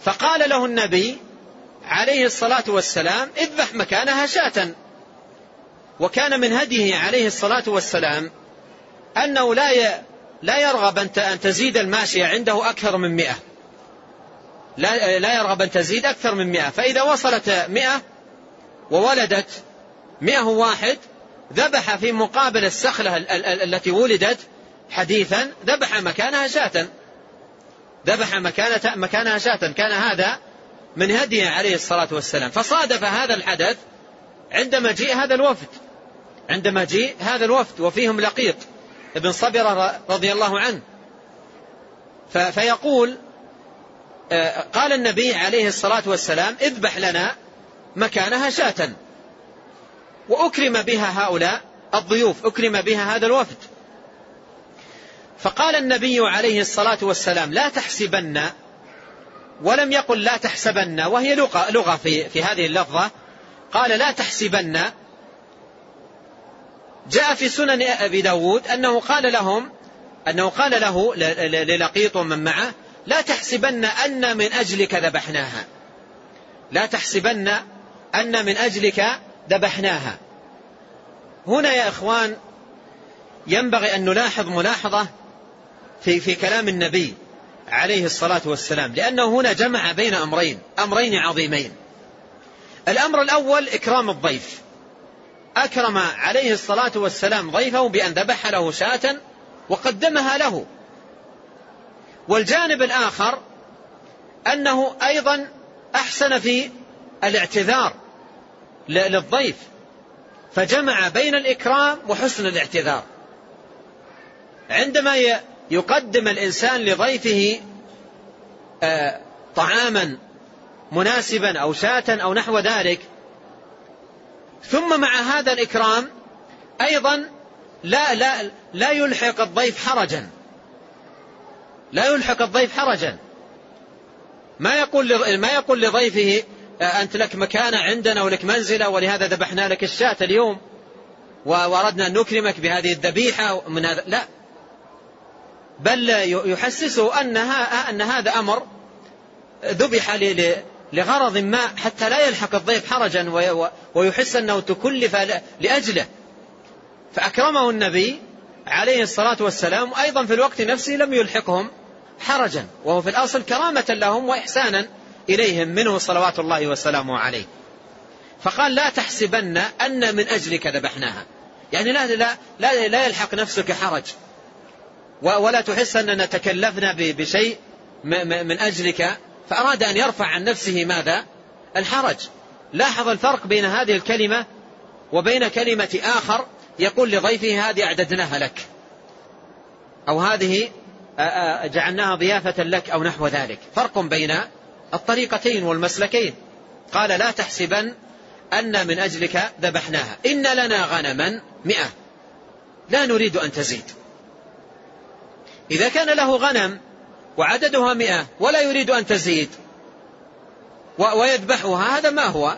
فقال له النبي عليه الصلاة والسلام اذبح مكانها شاة. وكان من هديه عليه الصلاة والسلام أنه لا لا يرغب أن تزيد الماشية عنده أكثر من مئة، لا لا يرغب أن تزيد أكثر من مئة، فإذا وصلت مئة وولدت مئة واحد ذبح في مقابل السخلة التي ولدت حديثا، ذبح مكانها شاة، ذبح مكانها شاة. كان هذا من هديه عليه الصلاة والسلام. فصادف هذا الحدث عندما جاء هذا الوفد، عندما جاء هذا الوفد وفيهم لقيط ابن صبرة رضي الله عنه، فيقول قال النبي عليه الصلاة والسلام اذبح لنا مكانها شاة. وأكرم بها هؤلاء الضيوف، أكرم بها هذا الوفد. فقال النبي عليه الصلاة والسلام لا تحسبن، ولم يقل لا تحسبن، وهي لغة, لغة في, في هذه اللفظة. قال لا تحسبن. جاء في سنن أبي داود أنه قال لهم أنه قال له للقيط ومن معه لا تحسبن أن من أجلك ذبحناها، لا تحسبن أن من أجلك ذبحناها. هنا يا إخوان ينبغي أن نلاحظ ملاحظة في, في كلام النبي عليه الصلاة والسلام، لأنه هنا جمع بين أمرين أمرين عظيمين. الأمر الأول إكرام الضيف، أكرم عليه الصلاة والسلام ضيفه بأن ذبح له شاة وقدمها له. والجانب الآخر أنه أيضا أحسن في الاعتذار للضيف، فجمع بين الإكرام وحسن الاعتذار. عندما يقدم الإنسان لضيفه طعاما مناسبا أو شاة أو نحو ذلك، ثم مع هذا الإكرام أيضا لا, لا, لا يلحق الضيف حرجا، لا يلحق الضيف حرجا. ما يقول ما يقول لضيفه أنت لك مكانة عندنا ولك منزلة ولهذا ذبحنا لك الشاة اليوم وأردنا أن نكرمك بهذه الذبيحة من هذا، لا، بل يحسسه أنها أن هذا أمر ذبح لغرض ما حتى لا يلحق الضيف حرجا ويحس أنه تكلف لأجله. فأكرمه النبي عليه الصلاة والسلام، وأيضا في الوقت نفسه لم يلحقهم حرجا، وهو في الأصل كرامة لهم وإحسانا إليهم منه صلوات الله وسلامه عليه. فقال لا تحسبن أن من أجلك ذبحناها، يعني لا, لا, لا, لا يلحق نفسك حرج ولا تحس أننا تكلفنا بشيء من أجلك. فأراد أن يرفع عن نفسه ماذا؟ الحرج. لاحظ الفرق بين هذه الكلمة وبين كلمة آخر يقول لضيفه هذه أعددناها لك، أو هذه جعلناها ضيافة لك أو نحو ذلك. فرق بين الطريقتين والمسلكين. قال لا تحسبن أن من أجلك ذبحناها، إن لنا غنما مئة لا نريد أن تزيد. إذا كان له غنم وعددها مئة ولا يريد أن تزيد ويذبحها، هذا ما هو؟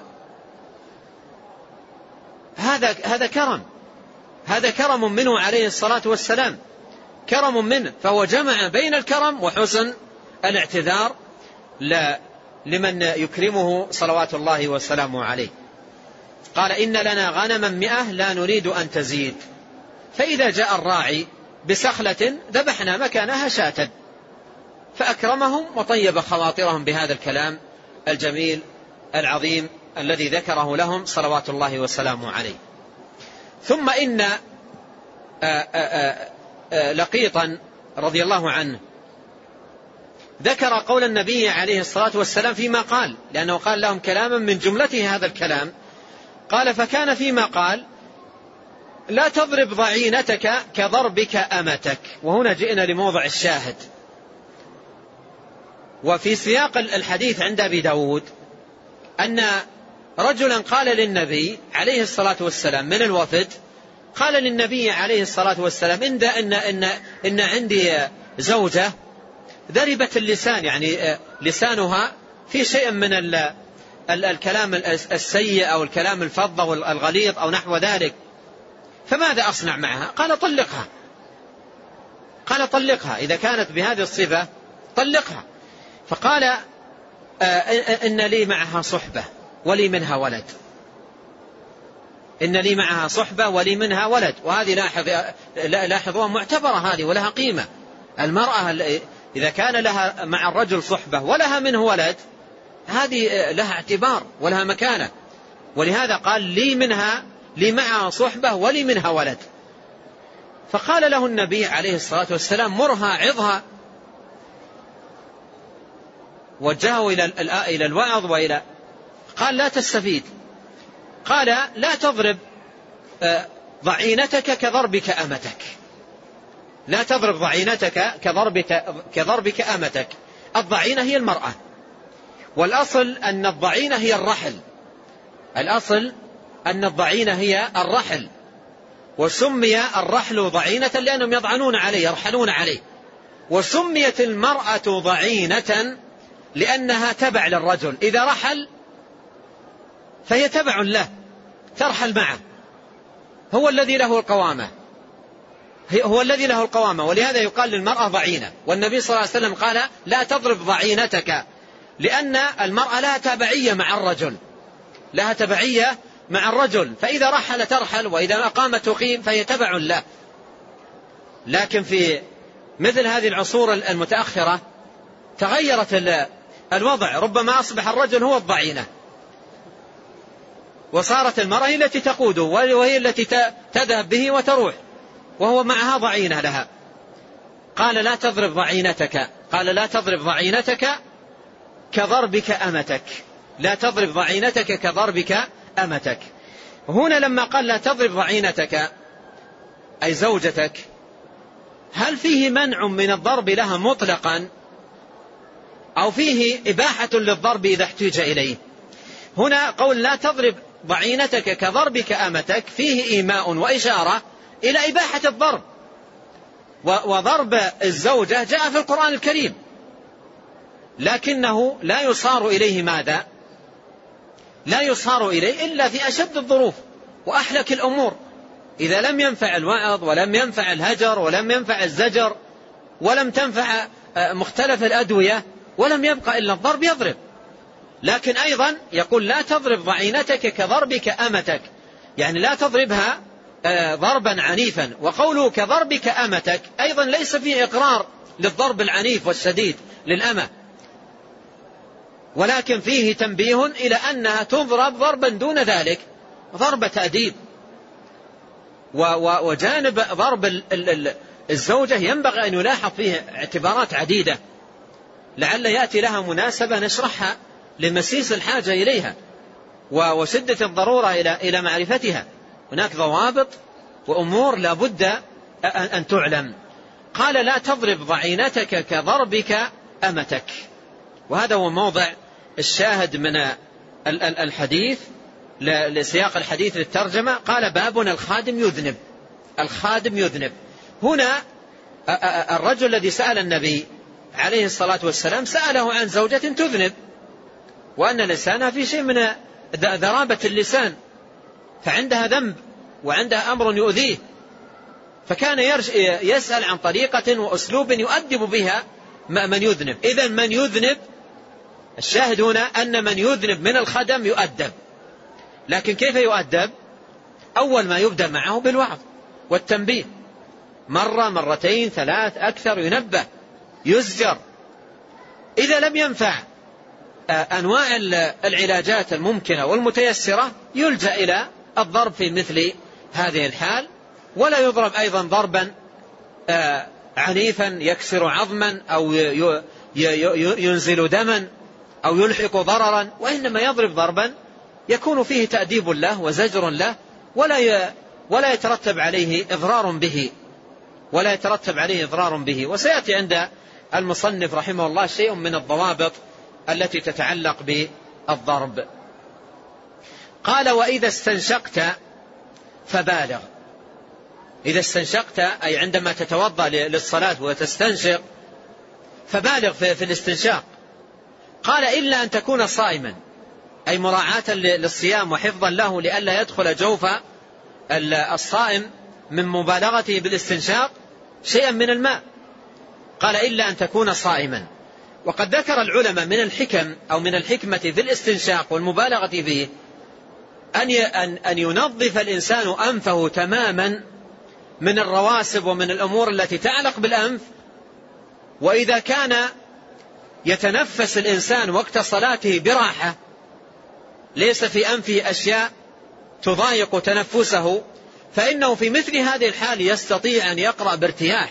هذا هذا كرم، هذا كرم منه عليه الصلاة والسلام، كرم منه. فهو جمع بين الكرم وحسن الاعتذار لمن يكرمه صلوات الله وسلامه عليه. قال إن لنا غنما مئة لا نريد أن تزيد، فإذا جاء الراعي بسخلة ذبحنا مكانها شاة. فأكرمهم وطيب خواطرهم بهذا الكلام الجميل العظيم الذي ذكره لهم صلوات الله وسلامه عليه. ثم إن آآ آآ آآ لقيطا رضي الله عنه ذكر قول النبي عليه الصلاة والسلام فيما قال، لأنه قال لهم كلاما من جملته هذا الكلام. قال فكان فيما قال لا تضرب ضعينتك كضربك أمتك. وهنا جئنا لموضع الشاهد. وفي سياق الحديث عند أبي داود أن رجلا قال للنبي عليه الصلاة والسلام من الوفد، قال للنبي عليه الصلاة والسلام إن, إن, إن, إن عندي زوجة ذربت اللسان، يعني لسانها في شيء من ال ال الكلام السيء أو الكلام الفظ أو الغليظ أو نحو ذلك، فماذا أصنع معها؟ قال طلقها. قال طلقها إذا كانت بهذه الصفة طلقها. فقال إن لي معها صحبة ولي منها ولد، إن لي معها صحبة ولي منها ولد. وهذه لاحظ لاحظوا معتبرة هذه ولها قيمة. المرأة إذا كان لها مع الرجل صحبة ولها منه ولد هذه لها اعتبار ولها مكانة، ولهذا قال لي منها لي معها صحبة ولي منها ولد. فقال له النبي عليه الصلاة والسلام مرها عظها، وجهه إلى الوعظ وإلى قال لا تستفيد. قال لا تضرب ضعينتك كضربك أمتك، لا تضرب ضعينتك كضربك, كضربك أمتك. الضعينة هي المرأة، والأصل أن الضعينة هي الرحل، الأصل أن الضعينة هي الرحل، وسمي الرحل ضعينة لأنهم يضعنون عليه يرحلون عليه. وسميت المرأة ضعينة لأنها تبع للرجل، إذا رحل فهي تبع له ترحل معه، هو الذي له القوامة، هو الذي له القوامة ولهذا يقال للمرأة ضعينة. والنبي صلى الله عليه وسلم قال لا تضرب ضعينتك، لأن المرأة لها تبعية مع الرجل، لها تبعية مع الرجل، فإذا رحل ترحل وإذا أقام تقيم فهي تبع له. لكن في مثل هذه العصور المتأخرة تغيرت الوضع، ربما أصبح الرجل هو الضعينة وصارت المرأة هي التي تقوده وهي التي تذهب به وتروح، وهو معها ضعينة لها. قال لا تضرب ضعينتك، قال لا تضرب ضعينتك كضربك أمتك، لا تضرب ضعينتك كضربك أمتك. هنا لما قال لا تضرب ضعينتك أي زوجتك، هل فيه منع من الضرب لها مطلقا أو فيه إباحة للضرب إذا احتاج إليه؟ هنا قول لا تضرب ضعينتك كضربك أمتك فيه إيماء وإشارة إلى إباحة الضرب، وضرب الزوجة جاء في القرآن الكريم، لكنه لا يصار إليه ماذا؟ لا يصار إليه إلا في أشد الظروف وأحلك الأمور، إذا لم ينفع الوعظ ولم ينفع الهجر ولم ينفع الزجر ولم تنفع مختلف الأدوية ولم يبقى إلا الضرب يضرب. لكن أيضا يقول لا تضرب ضعينتك كضربك أمتك، يعني لا تضربها ضربا عنيفا. وقوله كضربك أمتك أيضا ليس فيه إقرار للضرب العنيف والشديد للأمة، ولكن فيه تنبيه إلى أنها تضرب ضربا دون ذلك، ضرب تأديب. وجانب ضرب الزوجة ينبغي أن يلاحظ فيه اعتبارات عديدة لعل يأتي لها مناسبة نشرحها لمسيس الحاجة إليها وشدة الضرورة إلى معرفتها. هناك ضوابط وأمور لا بد أن تعلم. قال لا تضرب ضعينتك كضربك أمتك، وهذا هو موضع الشاهد من الحديث لسياق الحديث للترجمة. قال بابنا الخادم يذنب، الخادم يذنب. هنا الرجل الذي سأل النبي عليه الصلاة والسلام سأله عن زوجة تذنب، وأن لسانها في شيء من ذرابة اللسان، فعندها ذنب وعندها أمر يؤذيه، فكان يسأل عن طريقة وأسلوب يؤدب بها من يذنب. إذن من يذنب، الشاهد هنا أن من يذنب من الخدم يؤدب، لكن كيف يؤدب؟ أول ما يبدأ معه بالوعظ والتنبيه، مرة مرتين ثلاث أكثر، ينبه يزجر. إذا لم ينفع أنواع العلاجات الممكنة والمتيسرة يلجأ إلى الضرب في مثل هذه الحال، ولا يضرب أيضا ضربا عنيفا يكسر عظما أو ينزل دما أو يلحق ضررا، وإنما يضرب ضربا يكون فيه تأديب له وزجر له، ولا ولا يترتب عليه إضرار به ولا يترتب عليه إضرار به. وسيأتي عند المصنف رحمه الله شيء من الضوابط التي تتعلق بالضرب. قال وإذا استنشقت فبالغ. إذا استنشقت أي عندما تتوضأ للصلاة وتستنشق فبالغ في الاستنشاق. قال إلا أن تكون صائما، أي مراعاة للصيام وحفظا له لئلا يدخل جوف الصائم من مبالغته بالاستنشاق شيئا من الماء. قال إلا أن تكون صائما. وقد ذكر العلماء من الحكم أو من الحكمة في الاستنشاق والمبالغة فيه أن ينظف الإنسان أنفه تماما من الرواسب ومن الأمور التي تعلق بالأنف. وإذا كان يتنفس الإنسان وقت صلاته براحة ليس في أنفه أشياء تضايق تنفسه، فإنه في مثل هذه الحال يستطيع أن يقرأ بارتياح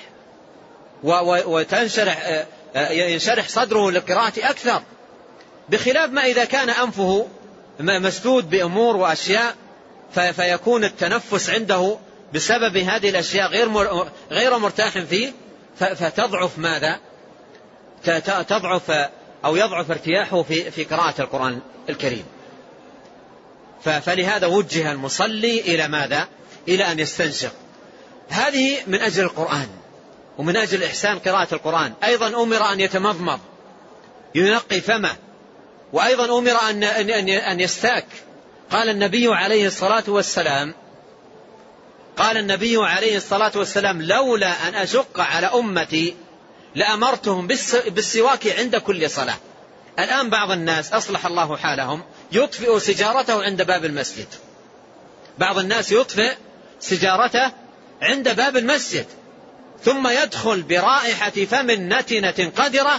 وتنشرح ينشرح صدره للقراءة أكثر، بخلاف ما إذا كان أنفه مسدود بأمور وأشياء فيكون التنفس عنده بسبب هذه الأشياء غير غير مرتاح فيه، فتضعف ماذا؟ تضعف أو يضعف ارتياحه في في قراءة القرآن الكريم. فلهذا وجه المصلي إلى ماذا؟ إلى أن يستنشق. هذه من أجل القرآن ومن أجل إحسان قراءة القرآن. أيضا أمر أن يتمضمض ينقي فمه، وأيضا أمر أن أن يستاك. قال النبي عليه الصلاة والسلام قال النبي عليه الصلاة والسلام لولا أن أشق على أمتي لأمرتهم بالسواك عند كل صلاة. الآن بعض الناس أصلح الله حالهم يطفئ سجارته عند باب المسجد. بعض الناس يطفئ سجارته عند باب المسجد ثم يدخل برائحة فم نتنة قذرة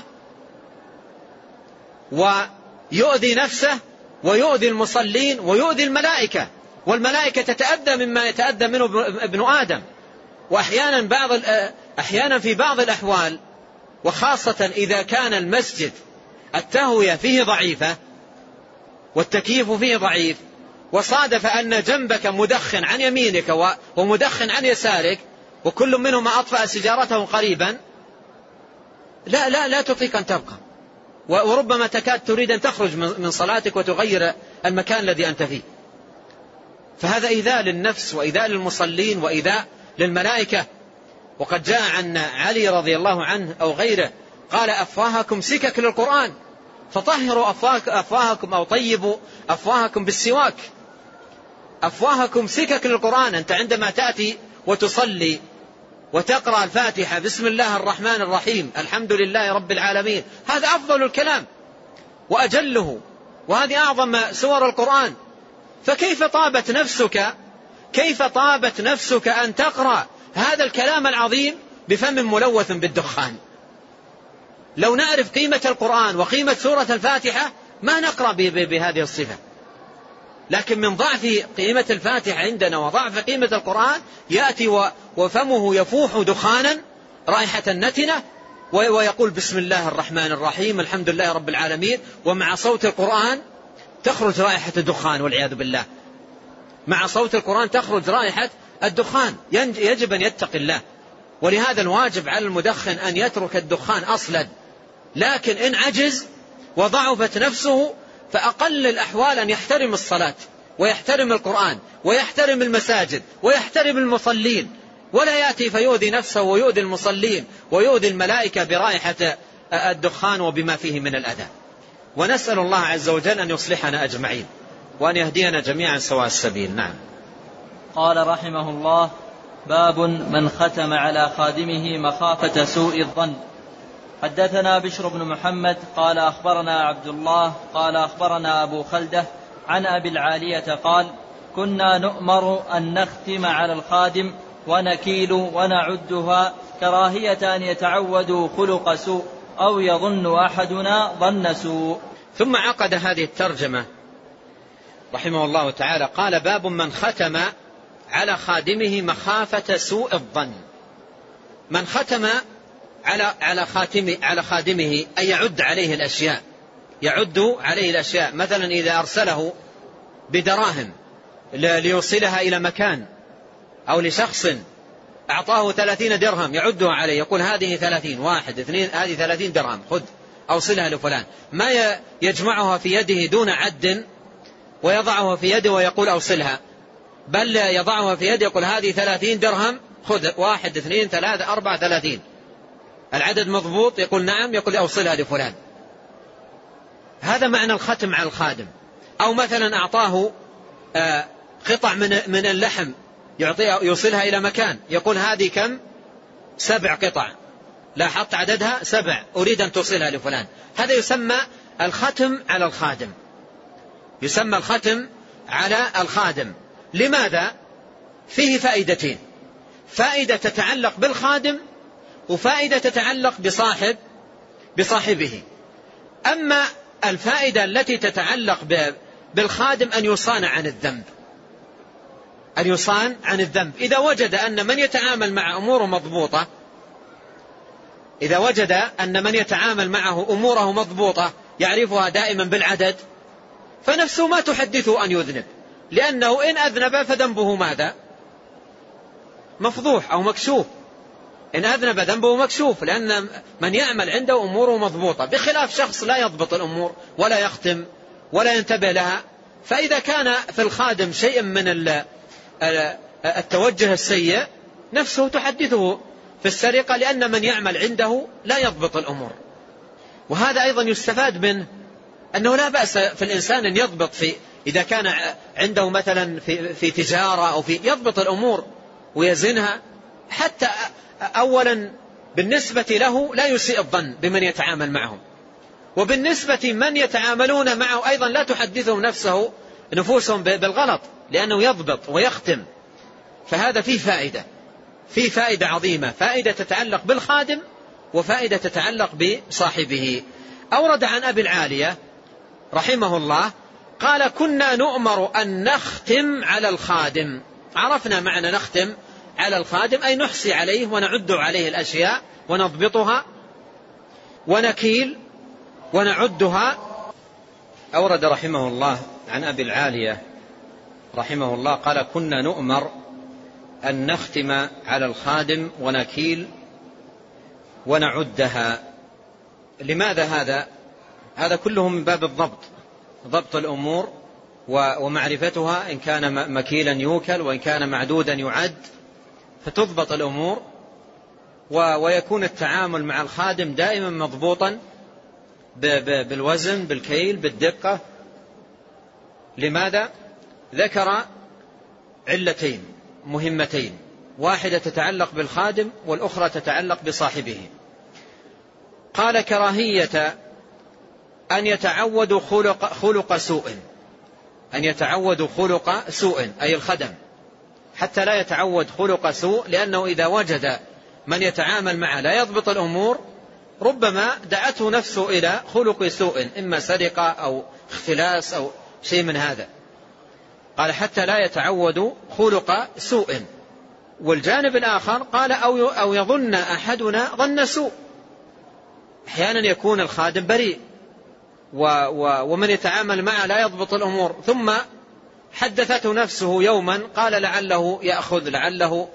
ويؤذي نفسه ويؤذي المصلين ويؤذي الملائكة، والملائكة تتأذى مما يتأذى منه ابن آدم. وأحيانا بعض أحيانا في بعض الأحوال، وخاصة إذا كان المسجد التهوية فيه ضعيفة والتكييف فيه ضعيف، وصادف أن جنبك مدخن عن يمينك ومدخن عن يسارك وكل منهما أطفأ سجارته قريبا، لا لا لا تطيق أن تبقى، وربما تكاد تريد أن تخرج من صلاتك وتغير المكان الذي أنت فيه. فهذا إيذاء للنفس وإيذاء للمصلين وإيذاء للملائكة. وقد جاء عن علي رضي الله عنه أو غيره قال أفواهكم سكك للقرآن فطهروا أفواهكم أو طيبوا أفواهكم بالسواك. أفواهكم سكك للقرآن. أنت عندما تأتي وتصلي وتقرأ الفاتحة بسم الله الرحمن الرحيم الحمد لله رب العالمين، هذا أفضل الكلام وأجله، وهذه أعظم سور القرآن. فكيف طابت نفسك كيف طابت نفسك أن تقرأ هذا الكلام العظيم بفم ملوث بالدخان؟ لو نعرف قيمة القرآن وقيمة سورة الفاتحة ما نقرأ بهذه الصفة، لكن من ضعف قيمة الفاتحة عندنا وضعف قيمة القرآن يأتي وفمه يفوح دخانا رائحة نتنة ويقول بسم الله الرحمن الرحيم الحمد لله رب العالمين، ومع صوت القرآن تخرج رائحة الدخان والعياذ بالله. مع صوت القرآن تخرج رائحة الدخان. يجب أن يتقي الله، ولهذا الواجب على المدخن أن يترك الدخان أصلا. لكن إن عجز وضعفت نفسه فأقل الأحوال أن يحترم الصلاة ويحترم القرآن ويحترم المساجد ويحترم المصلين، ولا يأتي فيؤذي نفسه ويؤذي المصلين ويؤذي الملائكة برائحة الدخان وبما فيه من الأذى. ونسأل الله عز وجل أن يصلحنا أجمعين وأن يهدينا جميعا سواء السبيل. نعم. قال رحمه الله: باب من ختم على خادمه مخافة سوء الظن. حدثنا بشر بن محمد قال أخبرنا عبد الله قال أخبرنا أبو خلدة عن أبي العالية قال: كنا نؤمر أن نختم على الخادم ونكيل ونعدها كراهية أن يتعودوا خلق سوء أو يظن أحدنا ظن سوء. ثم عقد هذه الترجمة رحمه الله تعالى قال: باب من ختم على خادمه مخافة سوء الظن. من ختم على على خاتمه على خادمه أي يعد عليه الأشياء، يعد عليه الأشياء. مثلا إذا أرسله بدراهم ليوصلها إلى مكان أو لشخص أعطاه ثلاثين درهم يعدها عليه، يقول هذه ثلاثين، واحد اثنين هذه ثلاثين درهم خذ أوصلها لفلان، ما يجمعها في يده دون عد ويضعها في يده ويقول أوصلها، بل يضعها في يده يقول هذه ثلاثين درهم خذ واحد اثنين ثلاثة أربعة ثلاثين، العدد مضبوط، يقول نعم، يقول أوصلها لفلان. هذا معنى الختم على الخادم. أو مثلا أعطاه قطع من من اللحم يعطيها يوصلها إلى مكان، يقول هذه كم؟ سبع قطع، لاحظت عددها سبع، أريد أن توصلها لفلان. هذا يسمى الختم على الخادم، يسمى الختم على الخادم. لماذا؟ فيه فائدتين، فائدة تتعلق بالخادم وفائدة تتعلق بصاحب بصاحبه. أما الفائدة التي تتعلق بالخادم أن يصان عن الذنب، أن يصان عن الذنب. إذا وجد أن من يتعامل مع أموره مضبوطة، إذا وجد أن من يتعامل معه أموره مضبوطة يعرفها دائما بالعدد، فنفسه ما تحدثه أن يذنب، لأنه إن أذنب فذنبه ماذا؟ مفضوح أو مكشوف. إن أذنب ذنبه مكشوف، لأن من يعمل عنده أموره مضبوطة، بخلاف شخص لا يضبط الأمور ولا يختم ولا ينتبه لها. فإذا كان في الخادم شيء من التوجه السيء نفسه تحدثه في السرقة، لأن من يعمل عنده لا يضبط الأمور. وهذا أيضا يستفاد منه أنه لا بأس في الإنسان أن يضبط في، إذا كان عنده مثلا في, في تجارة أو في، يضبط الأمور ويزنها، حتى أولا بالنسبة له لا يسيء الظن بمن يتعامل معهم، وبالنسبة من يتعاملون معه أيضا لا تحدثهم نفسه نفوسهم بالغلط، لأنه يضبط ويختم. فهذا فيه فائدة، فيه فائدة عظيمة، فائدة تتعلق بالخادم وفائدة تتعلق بصاحبه. أورد عن أبي العالية رحمه الله قال: كنا نؤمر أن نختم على الخادم. عرفنا معنى نختم على الخادم، أي نحصي عليه ونعد عليه الأشياء ونضبطها ونكيل ونعدها. أورد رحمه الله عن أبي العالية رحمه الله قال: كنا نؤمر أن نختم على الخادم ونكيل ونعدها. لماذا هذا؟ هذا كله من باب الضبط، ضبط الأمور ومعرفتها، إن كان مكيلا يوكل وإن كان معدودا يعد، فتضبط الأمور ويكون التعامل مع الخادم دائما مضبوطا بالوزن بالكيل بالدقة. لماذا؟ ذكر علتين مهمتين، واحدة تتعلق بالخادم والأخرى تتعلق بصاحبه. قال: كراهية أن يتعود خلق, خلق سوء، أن يتعود خلق سوء أي الخدم، حتى لا يتعود خلق سوء، لأنه إذا وجد من يتعامل معه لا يضبط الأمور ربما دعته نفسه إلى خلق سوء، إما سرقة أو اختلاس أو شيء من هذا. قال: حتى لا يتعود خلق سوء. والجانب الآخر قال: أو أو يظن أحدنا ظن سوء. أحيانا يكون الخادم بريء ومن يتعامل معه لا يضبط الأمور، ثم حدثته نفسه يوما قال لعله يأخذ، لعله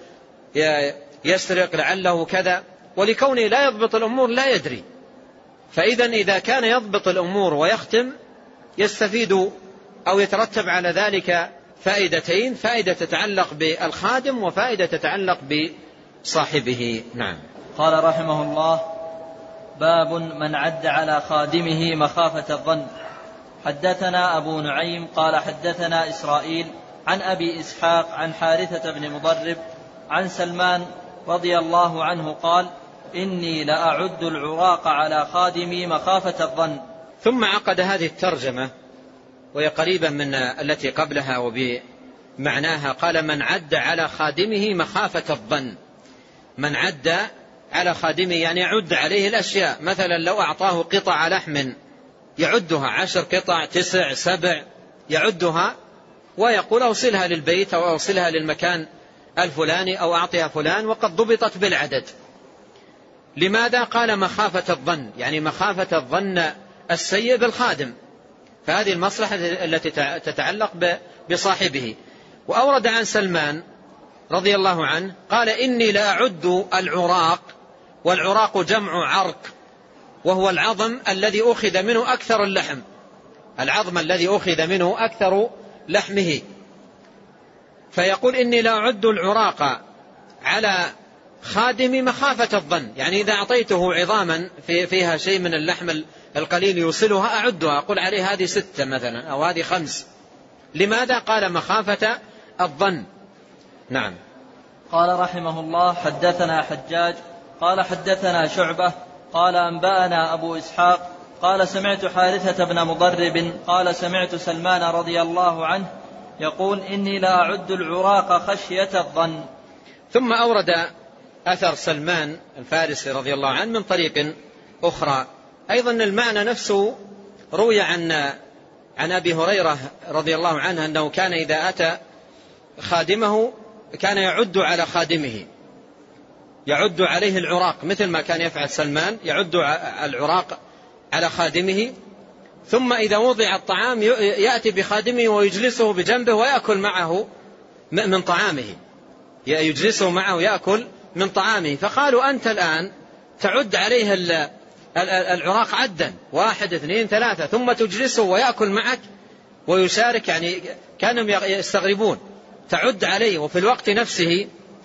يسرق، لعله كذا، ولكونه لا يضبط الأمور لا يدري. فإذا إذا كان يضبط الأمور ويختم يستفيد أو يترتب على ذلك فائدتين، فائدة تتعلق بالخادم وفائدة تتعلق بصاحبه. نعم. قال رحمه الله: باب من عد على خادمه مخافة الظن. حدثنا أبو نعيم قال حدثنا إسرائيل عن أبي إسحاق عن حارثة بن مضرب عن سلمان رضي الله عنه قال: إني لأعد العراق على خادمي مخافة الظن. ثم عقد هذه الترجمة وهي قريبة من التي قبلها وبمعناها. قال: من عد على خادمه مخافة الظن. من عد على خادمه يعني يعد عليه الأشياء، مثلا لو أعطاه قطع لحم يعدها، عشر قطع، تسع، سبع، يعدها ويقول أوصلها للبيت أو أوصلها للمكان الفلاني أو أعطيها فلان، وقد ضبطت بالعدد. لماذا؟ قال: مخافة الظن، يعني مخافة الظن السيء بالخادم، فهذه المصلحة التي تتعلق بصاحبه. وأورد عن سلمان رضي الله عنه قال: إني لا أعد العراق، والعراق جمع عرق، وهو العظم الذي أخذ منه أكثر اللحم، العظم الذي أخذ منه أكثر لحمه. فيقول: إني لا أعد العراق على خادم مخافة الظن، يعني إذا أعطيته عظاما في فيها شيء من اللحم القليل يوصلها أعدها، أقول عليه هذه ستة مثلا أو هذه خمس. لماذا؟ قال: مخافة الظن. نعم. قال رحمه الله: حدثنا حجاج قال حدثنا شعبة قال أنبأنا أبو إسحاق قال سمعت حارثة بن مضرب قال سمعت سلمان رضي الله عنه يقول إني لا أعد العراق خشية الظن. ثم أورد أثر سلمان الفارسي رضي الله عنه من طريق أخرى أيضا المعنى نفسه روي عن عن أبي هريرة رضي الله عنه أنه كان إذا أتى خادمه كان يعد على خادمه يعد عليه العراق مثل ما كان يفعل سلمان يعد العراق على خادمه، ثم إذا وضع الطعام يأتي بخادمه ويجلسه بجنبه ويأكل معه من طعامه يجلسه معه يأكل من طعامه. فقالوا أنت الآن تعد عليه العراق عدا واحد اثنين ثلاثة ثم تجلسه ويأكل معك ويشارك، يعني كانوا يستغربون تعد عليه وفي الوقت نفسه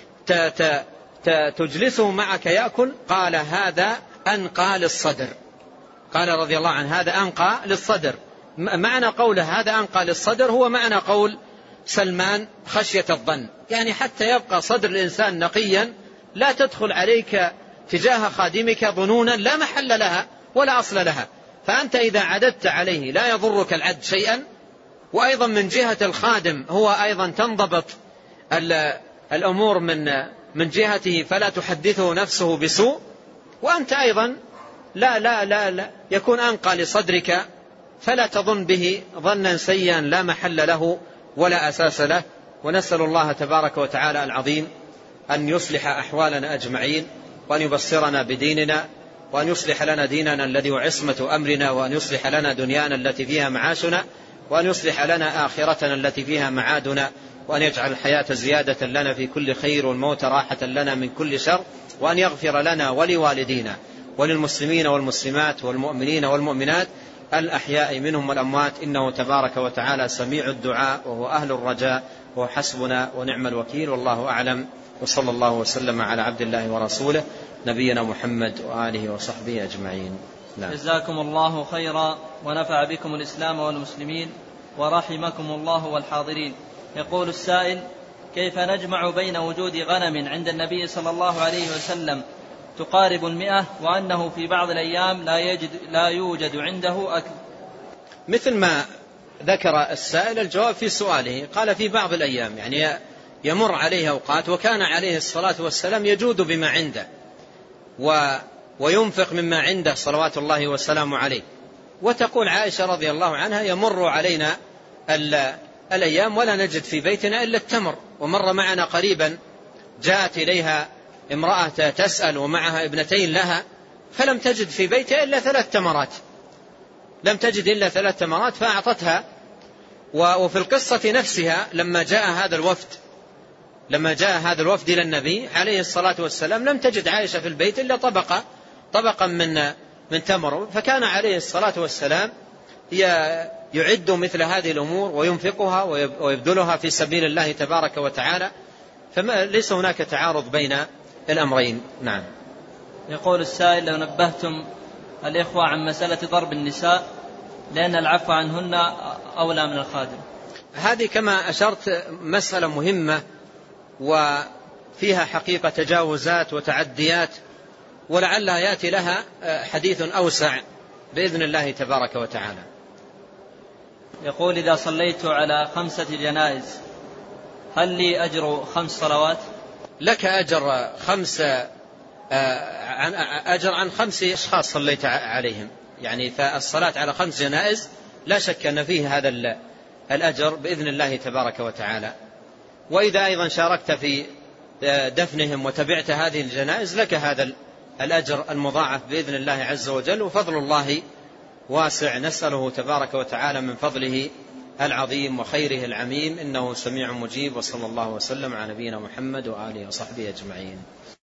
تجلسه معك يأكل. قال هذا أنقى للصدر، قال رضي الله عنه هذا أنقى للصدر. معنى قوله هذا أنقى للصدر هو معنى قول سلمان خشية الظن، يعني حتى يبقى صدر الإنسان نقيا لا تدخل عليك تجاه خادمك ظنونا لا محل لها ولا أصل لها. فأنت إذا عددت عليه لا يضرك العد شيئا، وأيضا من جهة الخادم هو أيضا تنضبط الأمور من من جهته فلا تحدثه نفسه بسوء، وأنت أيضا لا لا لا, لا يكون أنقى لصدرك فلا تظن به ظنا سيئا لا محل له ولا أساس له. ونسأل الله تبارك وتعالى العظيم أن يصلح أحوالنا أجمعين، وأن يبصرنا بديننا، وأن يصلح لنا ديننا الذي هو عصمة أمرنا، وأن يصلح لنا دنيانا التي فيها معاشنا، وأن يصلح لنا آخرتنا التي فيها معادنا، وأن يجعل الحياة زيادة لنا في كل خير والموت راحة لنا من كل شر، وأن يغفر لنا ولوالدينا وللمسلمين والمسلمات والمؤمنين والمؤمنات الأحياء منهم والأموات، إنه تبارك وتعالى سميع الدعاء وهو أهل الرجاء وهو حسبنا ونعم الوكيل. والله أعلم، وصلى الله وسلم على عبد الله ورسوله نبينا محمد وآله وصحبه أجمعين. نعم. جزاكم الله خيرا ونفع بكم الإسلام والمسلمين ورحمكم الله والحاضرين. يقول السائل: كيف نجمع بين وجود غنم عند النبي صلى الله عليه وسلم تقارب المئة وأنه في بعض الأيام لا, يجد لا يوجد عنده أكل؟ مثل ما ذكر السائل الجواب في سؤاله، قال في بعض الأيام، يعني يمر عليه أوقات وكان عليه الصلاة والسلام يجود بما عنده و وينفق مما عنده صلوات الله والسلام عليه. وتقول عائشة رضي الله عنها: يمر علينا الأيام ولا نجد في بيتنا إلا التمر. ومر معنا قريبا جاءت إليها امرأة تسأل ومعها ابنتين لها فلم تجد في بيتها إلا ثلاث تمرات، لم تجد إلا ثلاث تمرات فأعطتها. وفي القصة نفسها لما جاء هذا الوفد لما جاء هذا الوفد إلى النبي عليه الصلاة والسلام لم تجد عائشة في البيت إلا طبقة طبقا من من تمر، فكان عليه الصلاة والسلام يعد مثل هذه الأمور وينفقها ويبذلها في سبيل الله تبارك وتعالى، فليس هناك تعارض بين الأمرين. نعم. يقول السائل: لو نبهتم الإخوة عن مسألة ضرب النساء لأن العفو عنهن أولى من الخادم. هذه كما أشرت مسألة مهمة وفيها حقيقة تجاوزات وتعديات، ولعلها يأتي لها حديث أوسع بإذن الله تبارك وتعالى. يقول: إذا صليت على خمسة جنائز هل لي أجر خمس صلوات؟ لك أجر خمس أجر عن خمس أشخاص صليت عليهم، يعني فالصلاة على خمس جنائز لا شك أن فيه هذا الأجر بإذن الله تبارك وتعالى. وإذا أيضا شاركت في دفنهم وتبعت هذه الجنائز لك هذا الأجر المضاعف بإذن الله عز وجل، وفضل الله واسع، نسأله تبارك وتعالى من فضله العظيم وخيره العميم، إنه سميع مجيب. وصلى الله وسلم على نبينا محمد وآله وصحبه أجمعين.